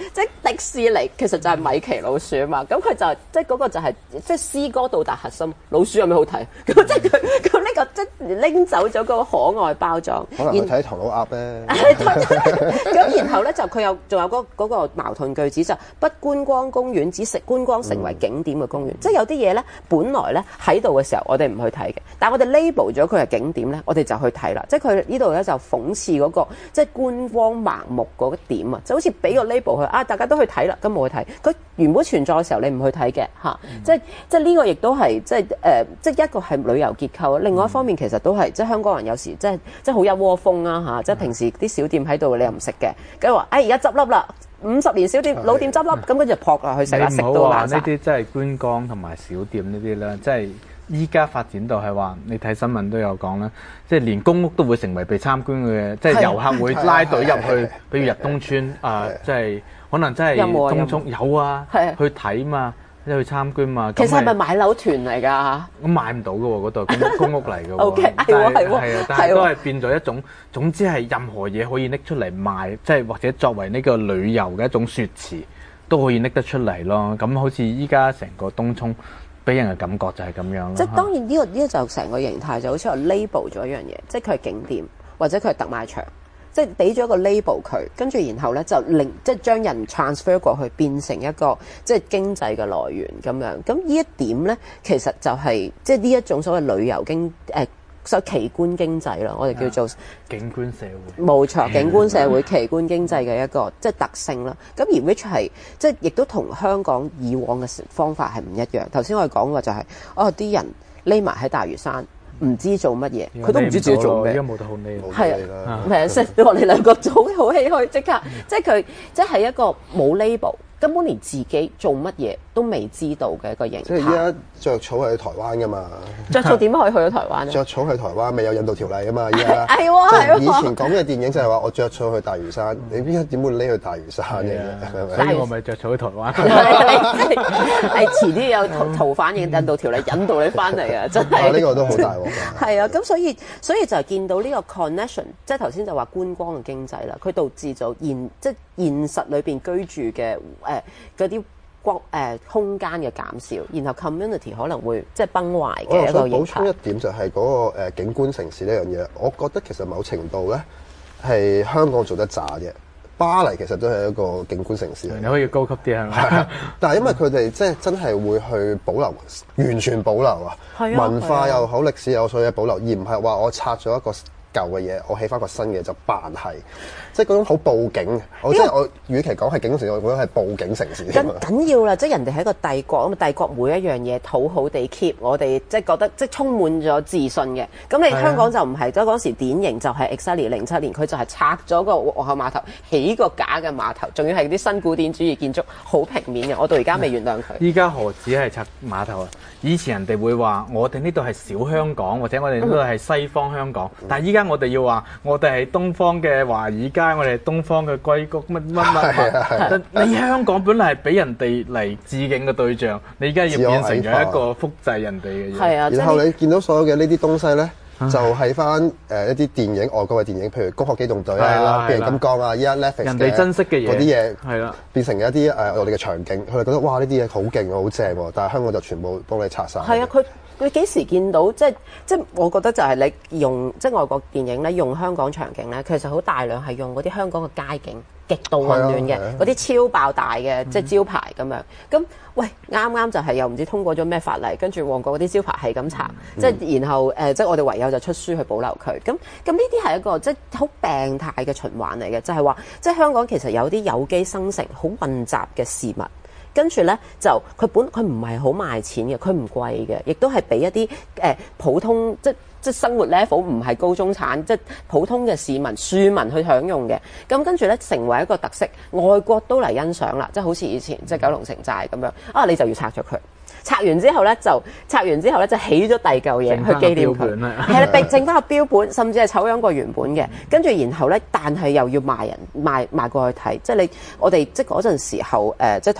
即係迪士尼其實就係米奇老鼠啊嘛，咁佢就即係嗰個就係即係詩歌到達核心，老鼠有咩好睇？咁即係佢咁呢個即係拎走咗嗰個可愛包裝， 可能佢睇唐老鴨咧。 咁然後咧就佢有仲有嗰嗰個矛盾句子就不觀光公園只食觀光成為景點嘅公園，嗯、即係有啲嘢咧本來咧喺度嘅時候我哋唔去睇嘅，但係我哋 label 咗佢係景點咧，我哋就去睇啦。即係佢呢度咧就諷刺嗰、嗰個即係觀光盲目嗰個點啊，就好似俾個 label 佢啊，大家都去睇啦，咁冇去睇。佢原本存在嘅時候你唔去睇嘅嚇，即係即係呢個亦都係即係誒，即係一個係旅遊結構。另外一方面其實都係即係香港人有時即係即係好一窩蜂啊嚇，即係平時啲小店喺度你又唔食嘅，跟住話誒而家執笠啦。五十年小店老店執笠，咁跟住撲落去食啦，食到爛晒。 呢啲真係觀光同埋小店呢啲咧，即係依家發展到係話，你睇新聞都有講啦，即係連公屋都會成為被參觀嘅，即係遊客會拉隊入去，比如日東村啊，即係可能真係東涌有啊，去睇嘛。即係去參觀嘛， 其實係咪買樓團嚟㗎？ 咁買唔到嘅喎，嗰度公屋嚟嘅喎。 O K，係喎係喎， 係啊，但係都係變咗一種，總之係任何嘢可以拎出嚟賣，即係或者作為呢個旅遊嘅一種説詞，都可以拎得出嚟咯。咁好似依家成個東涌俾人嘅感覺就係咁樣咯。 即係當然呢個呢個就成個形態就好似我 label 咗一樣嘢，即係佢係景點或者佢係特賣場。即係俾咗個 label 佢，跟住然後咧就令即係將人 transfer 過去，變成一個即係經濟嘅來源咁樣。咁呢一點咧，其實就係、是、即係呢一種所謂旅遊經誒所謂奇觀經濟啦，我哋叫做景觀社會。 冇錯，景觀社會奇觀經濟嘅一個即係特性啦。咁而 which 係即係亦都同香港以往嘅方法係唔一樣。頭先我哋講過就係、是、哦啲人匿埋喺大嶼山。唔知做乜嘢，佢都唔知自己做咩。 而家冇得好匿， 係啊，係啊，即係我哋兩個好好唏噓，即刻，即係佢，即係一個冇 label，根本連自己做乜嘢都未知道嘅一個形態。 即係依家著草係去台灣㗎嘛？ 著草點可以去到台灣咧？ 著草去台灣未有引渡條例㗎嘛？依家係喎係喎。 以前講嘅電影就係話我著草去大嶼山，你依家點會匿去大嶼山嘅？ 所以我咪著草去台灣。 係遲啲有逃逃犯引渡條例引導你翻嚟啊！真係。 呢個都好大鑊㗎。 係啊，咁所以所以就係見到呢個 connection，即係頭先就話觀光嘅經濟啦，佢導致咗現即係現實裏邊居住嘅誒嗰啲光誒空間嘅減少，然後 community 可能會即係崩壞嘅一個影響。 我想補充一點就係嗰個誒景觀城市呢樣嘢，我覺得其實某程度咧係香港做得渣嘅。巴黎其實都係一個景觀城市， 你可以高級啲係咪？ 但係因為佢哋即係真係會去保留，完全保留啊，文化又好，歷史又好，所有嘢保留，而唔係話我拆咗一個舊嘅嘢，我起翻個新嘅就扮係，即係嗰種好報警。我即係我，與其講係景城市，我覺得係報警城市。 緊緊要啦，即係人哋係一個帝國咁，帝國每一樣嘢討好地 keep，我哋即係覺得即係充滿咗自信嘅。咁你香港就唔係，即係嗰時典型就係 exactly 零七年，佢就係拆咗個皇后碼頭，起個假嘅碼頭，仲要係啲新古典主義建築，好平面嘅。我到而家未原諒佢。 依家何止係拆碼頭啊？以前人哋會話我哋呢度係小香港，或者我哋呢度係西方香港，嗯、但係依家我哋要話我哋係東方嘅華爾街，我哋係東方嘅硅谷乜乜乜。你香港本來係俾人哋嚟致敬嘅對象，你而家要變成咗一個複製人哋嘅嘢。係啊， 然後你見到所有嘅呢啲東西咧。就係翻誒一啲電影，外國嘅電影，譬如《攻殼機動隊》啊、《變形金剛》啊，依家 Netflix 人哋珍惜嘅嘢嗰啲嘢， 係啦， 變成一啲誒我哋嘅場景，佢哋覺得哇呢啲嘢好勁啊，好正喎！但係香港就全部幫你拆晒。 係啊，佢你幾時見到？即係即係我覺得就係你用即係外國電影咧，用香港場景咧，其實好大量係用嗰啲香港嘅街景。極度混亂嘅嗰啲超爆大嘅即係招牌咁樣，咁喂啱啱就係又唔知通過咗咩法例，跟住旺角嗰啲招牌係咁查，即係、嗯、然後誒、呃、即係我哋唯有就出書去保留佢。咁咁呢啲係一個即係好病態嘅循環嚟嘅，就係、是、話即係香港其實有啲有機生成好混雜嘅事物。跟住咧就佢本佢唔係好賣錢嘅，佢唔貴嘅，亦都係俾一啲誒、呃、普通即即生活 level 唔係高中產，即普通嘅市民庶民去享用嘅。咁跟住咧成為一個特色，外國都嚟欣賞啦，即係好似以前即係九龍城寨咁樣啊，你就要拆咗佢。拆完之後咧就拆完之後咧就起咗第二嚿嘢去紀念佢，係啦，並整翻個標本，甚至係醜樣過原本嘅。跟住然後咧，但係又要賣人賣賣過去睇，即係你我哋即係嗰陣時候誒、呃，即係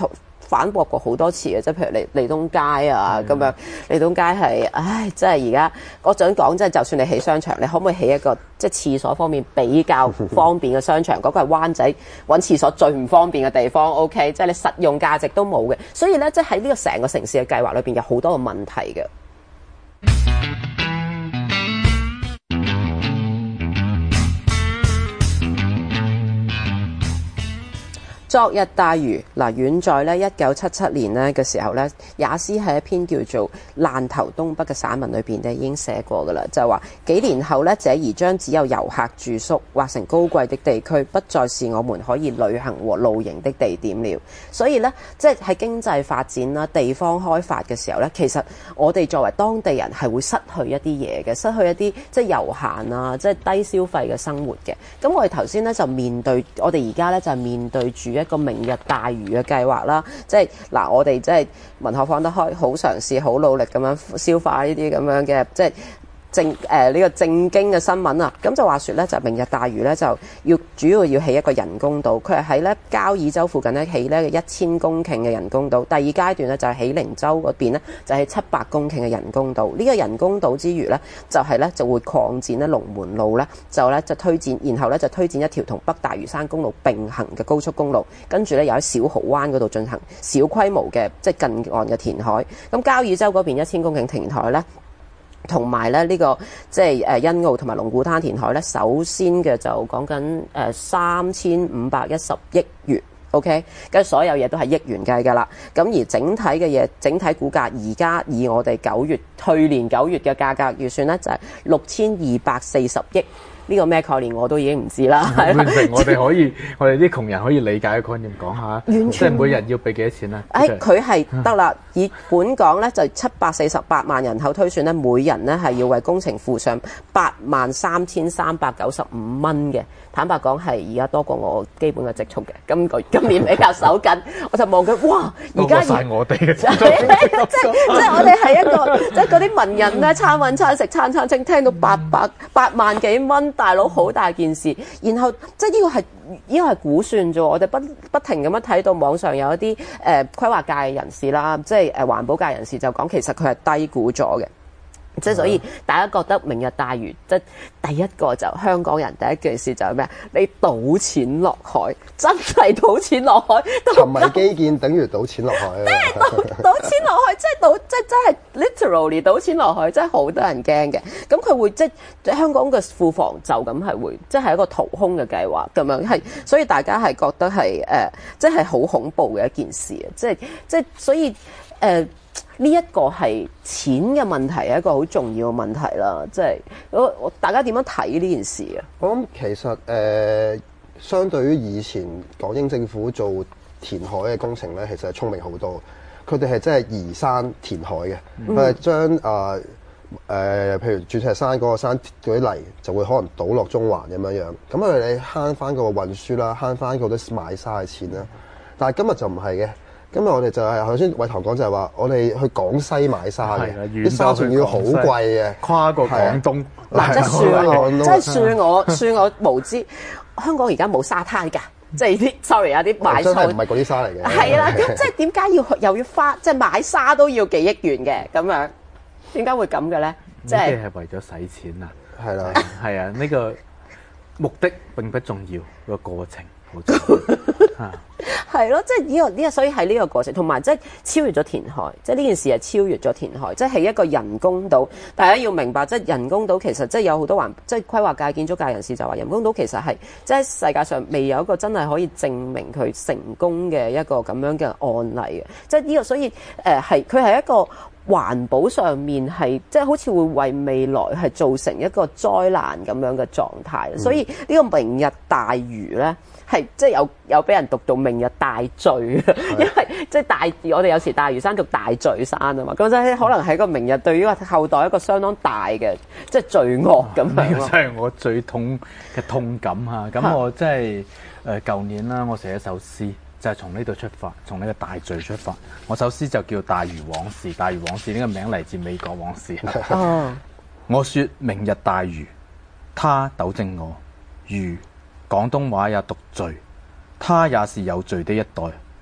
反駁過好多次嘅，即係譬如利利東街啊咁樣，利東街係唉，真係而家我想講，即係就算你起商場，你可唔可以起一個即係廁所方面比較方便嘅商場？嗰個係灣仔揾廁所最唔方便嘅地方 ，OK， 即係你實用價值都冇嘅，所以咧即係喺呢個成個城市嘅計劃裏邊有好多個問題嘅。昨日大嶼嗱，遠在咧一九七七年咧嘅時候咧，也斯喺一篇叫做《爛頭東北》嘅散文裏邊咧已經寫過噶啦，就話幾年後咧，這兒將只有遊客住宿，劃成高貴的地區，不再是我們可以旅行和露營的地點了。所以咧，即係喺經濟發展啦、地方開發嘅時候咧，其實我哋作為當地人係會失去一啲嘢嘅，失去一啲即係悠閒啊、即係低消費嘅生活嘅。咁我哋頭先咧就面對，我哋而家咧就係面對住一個明日大嶼嘅計劃啦，即係嗱，我哋即係文學放得開，好嘗試，好努力咁樣消化呢啲咁樣嘅即係正誒呢、呃這個正經嘅新聞啊。咁就話說咧，就明日大嶼咧就要主要要起一個人工島，佢係喺咧交椅洲附近咧起呢一千公頃嘅人工島。第二階段咧就係起靈洲嗰邊咧就係七百公頃嘅人工島。呢、這個人工島之餘咧就係咧就會擴展咧龍門路咧就咧就推薦，然後咧就推薦一條同北大嶼山公路並行嘅高速公路，跟住咧又喺小蠔灣嗰度進行小規模嘅即係近岸嘅填海。咁交椅洲嗰邊一千公頃填海咧。同埋咧呢個即係誒欣澳同埋龍鼓灘填海咧，首先嘅就講緊誒三千五百一十億元 ，OK， 跟住所有嘢都係億元計㗎啦。咁而整體嘅嘢，整體股價而家以我哋九月去年九月嘅價格預算咧，就係六千二百四十億。呢個咩概念我都已經唔知啦。 換成我哋可以，我哋啲窮人可以理解嘅概念講下，即係每人要俾幾多錢啊？ 誒，佢係得啦。以本港咧就七百四十八萬人口推算咧，每人咧係要為工程付上八萬三千三百九十五蚊嘅。坦白講係而家多過我基本嘅積蓄嘅。今個今年比較手緊，我就望佢，哇！而家多過曬我哋嘅， 即係即係我哋係一個即係嗰啲文人咧，餐揾餐食餐餐清，聽到八百八萬幾蚊。大佬好大件事，然後即係呢個係呢個係估算啫。我哋不不停咁樣睇到網上有一啲誒、呃、規劃界嘅人士啦，即係誒、呃、環保界人士就講其實佢係低估咗嘅。即係所以大家覺得明日大嶼，即係第一個就香港人第一件事就係咩？你賭錢落海，真係賭錢落海。 沉迷基建等於賭錢落海啊！ 即係賭賭錢落海，即係賭，即係真係 literally 賭錢落海，真係好多人驚嘅。咁佢會即係香港嘅庫房就咁係會，即係一個掏空嘅計劃咁樣係，所以大家係覺得係誒、呃，即係好恐怖嘅一件事啊！即係即係所以誒。呃呢一個係錢嘅問題，係一個好重要嘅問題啦。即係我我大家點樣睇呢件事啊？ 我諗其實誒、呃，相對於以前港英政府做填海嘅工程咧，其實係聰明好多。佢哋係真係移山填海嘅，佢係將啊誒，譬如鑽石山嗰個山嗰啲泥就會可能倒落中環咁樣樣。咁佢哋慳翻個運輸啦，慳翻嗰啲買沙嘅錢啦。但係今日就唔係嘅。今日我哋就係頭先偉棠講就係話，我哋去廣西買沙嘅，啲沙仲要好貴嘅， 跨過廣東。 嗱，即係算我，即係算我，算我無知。香港而家冇沙灘㗎，即係啲 sorry 啊，啲買菜唔係嗰啲沙嚟嘅。 係啦，咁即係點解要又要花，即係買沙都要幾億元嘅咁樣？點解會咁嘅咧？即係係為咗使錢啊！ 係啦， 係啊，呢個目的並不重要，個過程好重要嚇。 係咯，即係呢個呢個，所以係呢個過程，同埋即係超越咗填海，即係呢件事係超越咗填海，即係一個人工島。大家要明白，即係人工島其實即係有好多環，即係規劃界、建築界人士就話，人工島其實係即係世界上未有一個真係可以證明佢成功嘅一個咁樣嘅案例嘅。即係呢個，所以誒係佢係一個環保上面係即係好似會為未來係造成一個災難咁樣嘅狀態。嗯、所以呢個明日大嶼咧。係即係有有俾人讀到明日大嶼，因為即係大我哋有時大嶼山讀大嶼山啊嘛，咁即係可能係個明日對於個後代一個相當大嘅即係罪惡咁樣。 呢個真係我最痛嘅痛感嚇。咁我即係誒舊年啦，我寫一首詩就係從呢度出發，從呢個大嶼出發。我首詩就叫《大嶼往事》，《大嶼往事》呢個名嚟自美國往事。 哦， 我說明日大嶼，他糾正我嶼。廣東話也讀罪，他也是有罪的一代。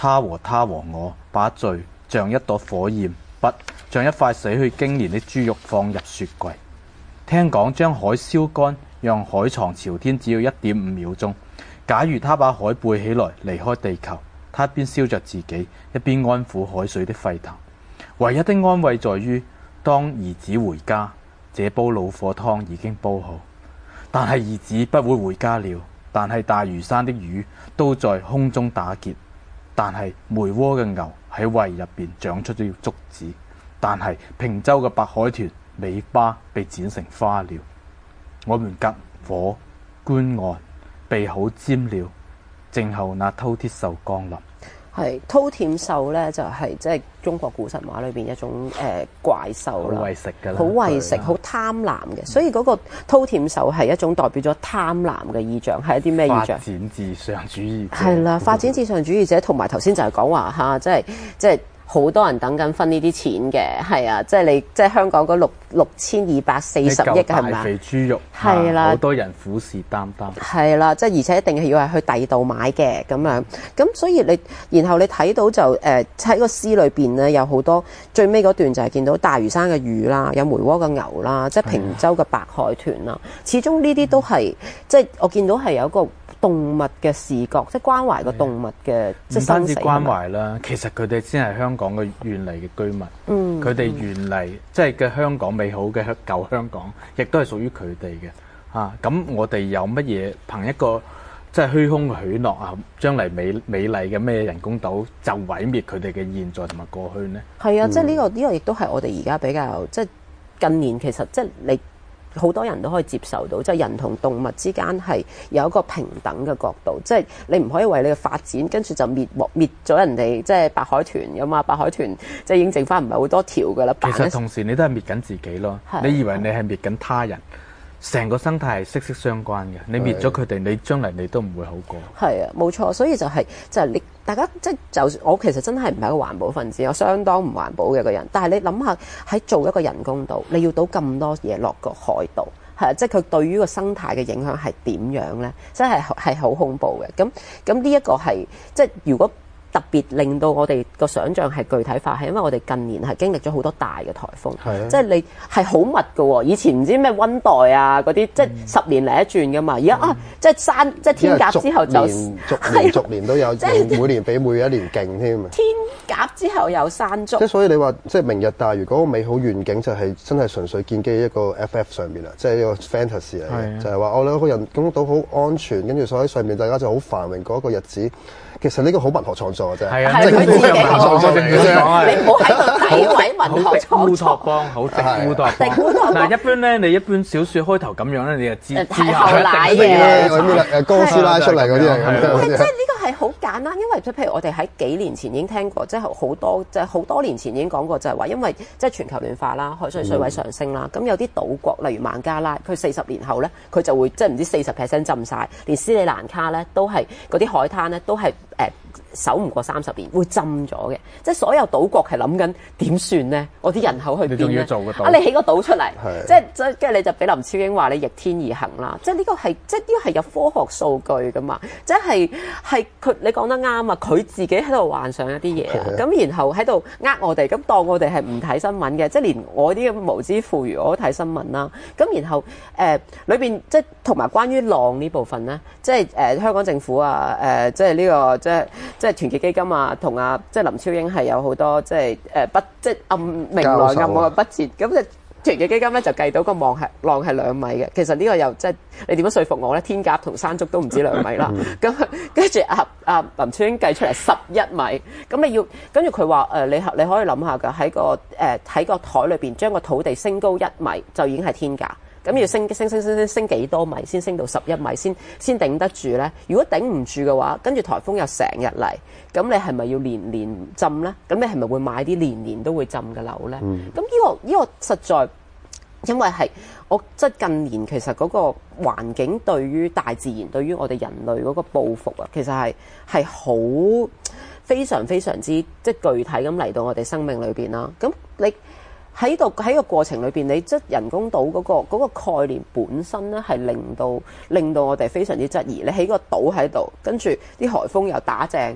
他和他和我把罪像一朵火焰，不像一塊死去經年的豬肉放入雪櫃。聽講將海燒乾，讓海床朝天，只要一點五秒鐘。假如他把海背起來離開地球，他一邊燒着自己，一邊安撫海水的沸騰。唯一的安慰在於，當兒子回家，這煲老火湯已經煲好。但係兒子不會回家了。但係大嶼山的魚都在空中打結。但係梅窩嘅牛喺胃入邊長出咗竹子。但係平洲嘅白海豚尾巴被剪成花了。我們隔火觀岸，備好尖料，靜候那饕餮獸降臨。 係饕餮獸咧，就係即係中國古神話裏邊一種誒、呃、怪獸啦， 好為食㗎啦， 好為食，好貪婪嘅。所以嗰個饕餮獸係一種代表咗貪婪嘅意象，係一啲咩意象？ 發展至上主義者係啦，發展至上主義者，同埋頭先就係講話嚇，即係即係。好多人等緊分呢啲錢嘅，係啊，即係你即係香港嗰六六千二百四十億係咪？ 大肥豬肉係啦， 好多人虎視眈眈。 係啦，即係而且一定係要係去第二度買嘅咁樣，咁所以你然後你睇到就誒喺、呃、個詩裏邊咧有好多最尾嗰段就係見到大嶼山嘅魚啦，有梅窩嘅牛啦，即係平洲嘅白海豚啦，始終呢啲都係即係我見到係有一個動物嘅視覺，即係關懷個動物嘅，即係唔單止關懷啦，其實佢哋先係香港嘅原嚟嘅居民。嗯，佢哋原嚟即係嘅香港美好嘅舊香港，亦都係屬於佢哋嘅。啊，咁我哋有乜嘢憑一個即係虛空嘅許諾啊，將嚟美美麗嘅咩人工島就毀滅佢哋嘅現在同埋過去呢？係啊，嗯、即係呢、呢個呢、呢個亦都係我哋而家比較即係近年其實即係你。好多人都可以接受到，即係人同動物之間係有一個平等嘅角度，即係你唔可以為你嘅發展跟住就滅滅咗人哋，即係白海豚咁嘛，白海豚即係已經剩翻唔係好多條㗎啦。 其實同時你都係滅緊自己咯，你以為你係滅緊他人。成個生態係息息相關嘅，你滅咗佢哋，你將來你都唔會好過。 係啊，冇錯，所以就係、是、就係、是、你大家即係就我其實真係唔係一個環保分子，我相當唔環保嘅一個人。但係你諗下喺做一個人工島，你要倒咁多嘢落個海度，係啊，即係佢對於個生態嘅影響係點樣咧？真係係好恐怖嘅。咁咁呢一個係即係如果。特別令到我哋個想像係具體化，係因為我哋近年係經歷咗好多大嘅颱風， 係啊、 即係你係好密㗎喎。以前唔知咩溫帶啊嗰啲，即係十年嚟一轉㗎嘛。而家、嗯、啊，即係山即係天鴿之後就逐年逐年都有，即係每年比每一年勁添啊！ 天鴿之後有山竹， 即係所以你話即係明日大嶼嗰個美好願景就係真係純粹建基於一個 F F 上面啦，即係一個 fantasy 嚟嘅，就係話我兩個人工島好安全，跟住所喺上面大家就好繁榮過一個日子。其實呢個好文學創作嘅啫， 係啊， 即係佢自己創作嘅啫。 你唔好喺度詆毀文學創作。 好直烏托邦，好直烏托邦。嗱，一般咧，你一般小説開頭咁樣咧，你就知之後後奶嘅嗰啲啦，誒哥斯拉出嚟嗰啲嚟嘅。 即係呢個係好簡單，因為即係譬如我哋喺幾年前已經聽過，即係好多即係好多年前已經講過，就係話因為即係全球暖化啦，海水水位上升啦，咁、嗯、有啲島國例如孟加拉，佢四十年後咧，佢就會即係唔知四十 percent 浸晒，連斯里蘭卡咧都係嗰啲海灘咧都係誒。呃守唔過三十年會浸咗嘅，即係所有島國係諗緊點算呢？我啲人口去邊咧？ 你仲要做個島？ 啊，你起個島出嚟，即係即係跟住你就俾林超英話你逆天而行啦！即係呢個係即係呢個係有科學數據噶嘛？即係係佢你講得啱啊！佢自己喺度幻想一啲嘢啊，咁然後喺度呃我哋，咁當我哋係唔睇新聞嘅，即係連我啲咁無知婦孺我都睇新聞啦。咁然後誒裏邊即係同埋關於浪呢部分咧，即係誒、呃、香港政府啊誒、呃、即係呢、這個即係。即係團結基金啊，同啊即係林超英係有好多即係誒不即係暗明來暗往嘅不設，咁就團結基金咧就計到個浪係浪係兩米嘅。其實呢個又即係你點樣說服我咧？天鴿同山竹都唔止兩米啦。咁跟住阿阿林超英計出嚟十一米，咁你要跟住佢話誒，你你可以諗下㗎，喺個誒喺、呃、個台裏邊將個土地升高一米就已經係天鴿。咁要升升升升升升幾多米先升到十一米先先頂得住呢？如果頂唔住嘅話，跟住颱風又成日嚟，咁你係咪要年年浸呢？咁你係咪會買啲年年都會浸嘅樓呢？咁呢、嗯呢個呢、呢個實在，因為係我即係近年其實嗰個環境對於大自然對於我哋人類嗰個報復啊，其實係係好非常非常之即係具體咁嚟到我哋生命裏邊啦。咁你。喺度喺個過程裏邊，你即係人工島嗰個嗰個概念本身咧，係令到令到我哋非常之質疑。你起個島喺度，跟住啲颱風又打正，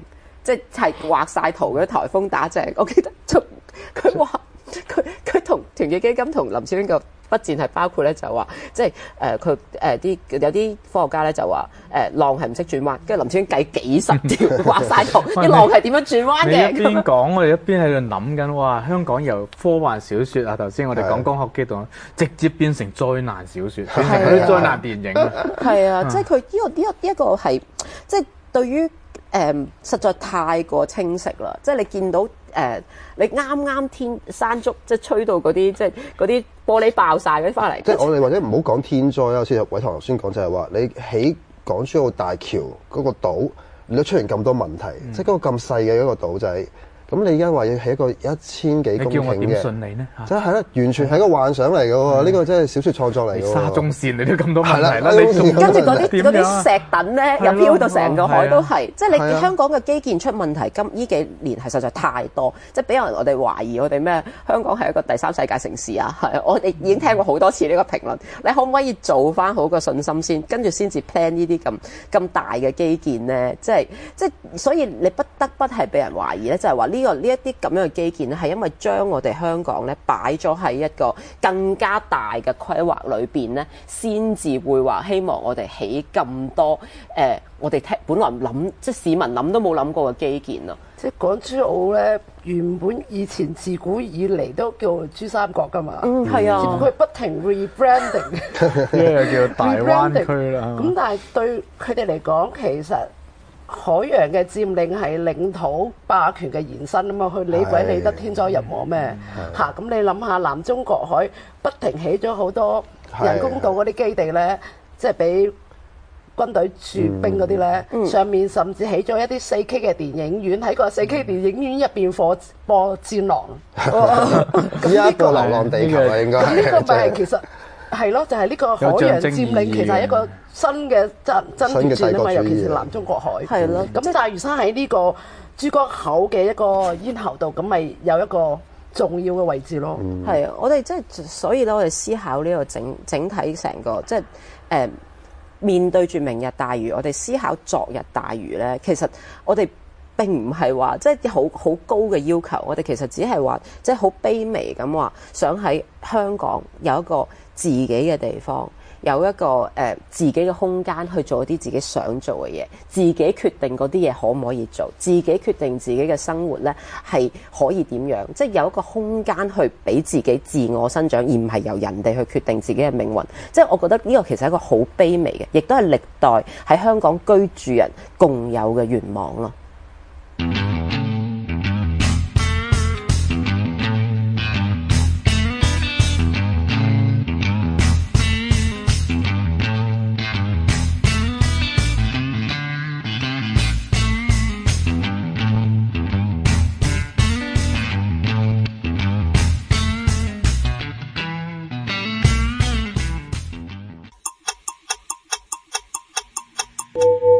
即係畫晒圖嘅颱風打正。我記得就佢話佢佢同團結基金同林超英嘅筆戰係包括咧就話，即係誒佢誒啲有啲科學家咧就話誒、呃、浪係唔識轉彎，跟住林超英計幾十條畫晒圖，啲浪係點樣轉彎嘅？ 你一邊講，我哋一邊喺度諗緊，哇！香港由科幻小説啊，頭先我哋講《攻殼機動》，直接變成災難小説，變成嗰啲災難電影啦。係啊，即係佢呢個呢、呢個呢一、呢個係即係對於誒、呃、實在太過清晰啦，即係你見到。誒、呃，你啱啱天山竹，即係吹到嗰啲，即係嗰啲玻璃爆晒嗰啲翻嚟。 即係我哋或者唔好講天災啦，好似偉棠頭先講就係話，你起港珠澳大橋嗰個島，你都出現咁多問題，嗯、即係嗰個咁細嘅一個島仔。咁你而家話要起一個一千幾公頃嘅，你叫我點信你呢？即係係啦，完全係個幻想嚟嘅喎，呢個真係小説創作嚟嘅喎。沙中線你都咁多問題啦，你跟住嗰啲嗰啲石等咧，又飄到成個海都係，即係你香港嘅基建出問題，今呢幾年係實在太多，即係俾人我哋懷疑我哋咩香港係一個第三世界城市啊！係，我哋已經聽過好多次呢個評論，你可唔可以做翻好個信心先，跟住先至 plan 呢啲咁咁大嘅基建咧？即係即係，所以你不得不係俾人懷疑咧，就係話。呢、這個呢一啲咁樣嘅基建咧，係因為將我哋香港咧擺咗喺一個更加大嘅規劃裏邊咧，先至會話希望我哋起咁多誒、呃，我哋聽本來諗即係市民諗都冇諗過嘅基建咯。 即係港珠澳咧，原本以前自古以嚟都叫珠三角㗎嘛。 嗯，係啊。只不過佢不停 rebranding， 即係叫大灣區啦。 咁但係對佢哋嚟講，其實海洋嘅佔領係領土霸權嘅延伸啊嘛，佢理鬼理得天災人禍咩？嚇！咁你諗下，南中國海不停起咗好多人工島嗰啲基地咧，即係俾軍隊駐兵嗰啲咧，嗯、上面甚至起咗一啲四 K 嘅電影院，喺個四 K 電影院入邊播播戰狼。 咁依家播《流浪地球》啊，應該係。呢個咪係其實。係咯，就係、是、呢個海洋佔領，其實係一個新嘅爭爭奪戰啊嘛，尤其是南中國海。係咯，咁大嶼山喺呢個珠江口嘅一個咽喉度，咁咪有一個重要嘅位置咯。 係啊、嗯，我哋即係所以咧，我哋思考呢個整整體成個即係誒面對住明日大嶼，我哋思考昨日大嶼咧，其實我哋並唔係話即係好好高嘅要求，我哋其實只係話即係好卑微咁話，想喺香港有一個自己嘅地方，有一個誒、呃、自己嘅空間去做一啲自己想做嘅嘢，自己決定嗰啲嘢可唔可以做，自己決定自己嘅生活呢係可以點樣，即係有一個空間去俾自己自我生長，而唔係由人哋去決定自己嘅命運。即係我覺得呢個其實係一個好卑微嘅，亦都係歷代喺香港居住人共有嘅願望咯。 you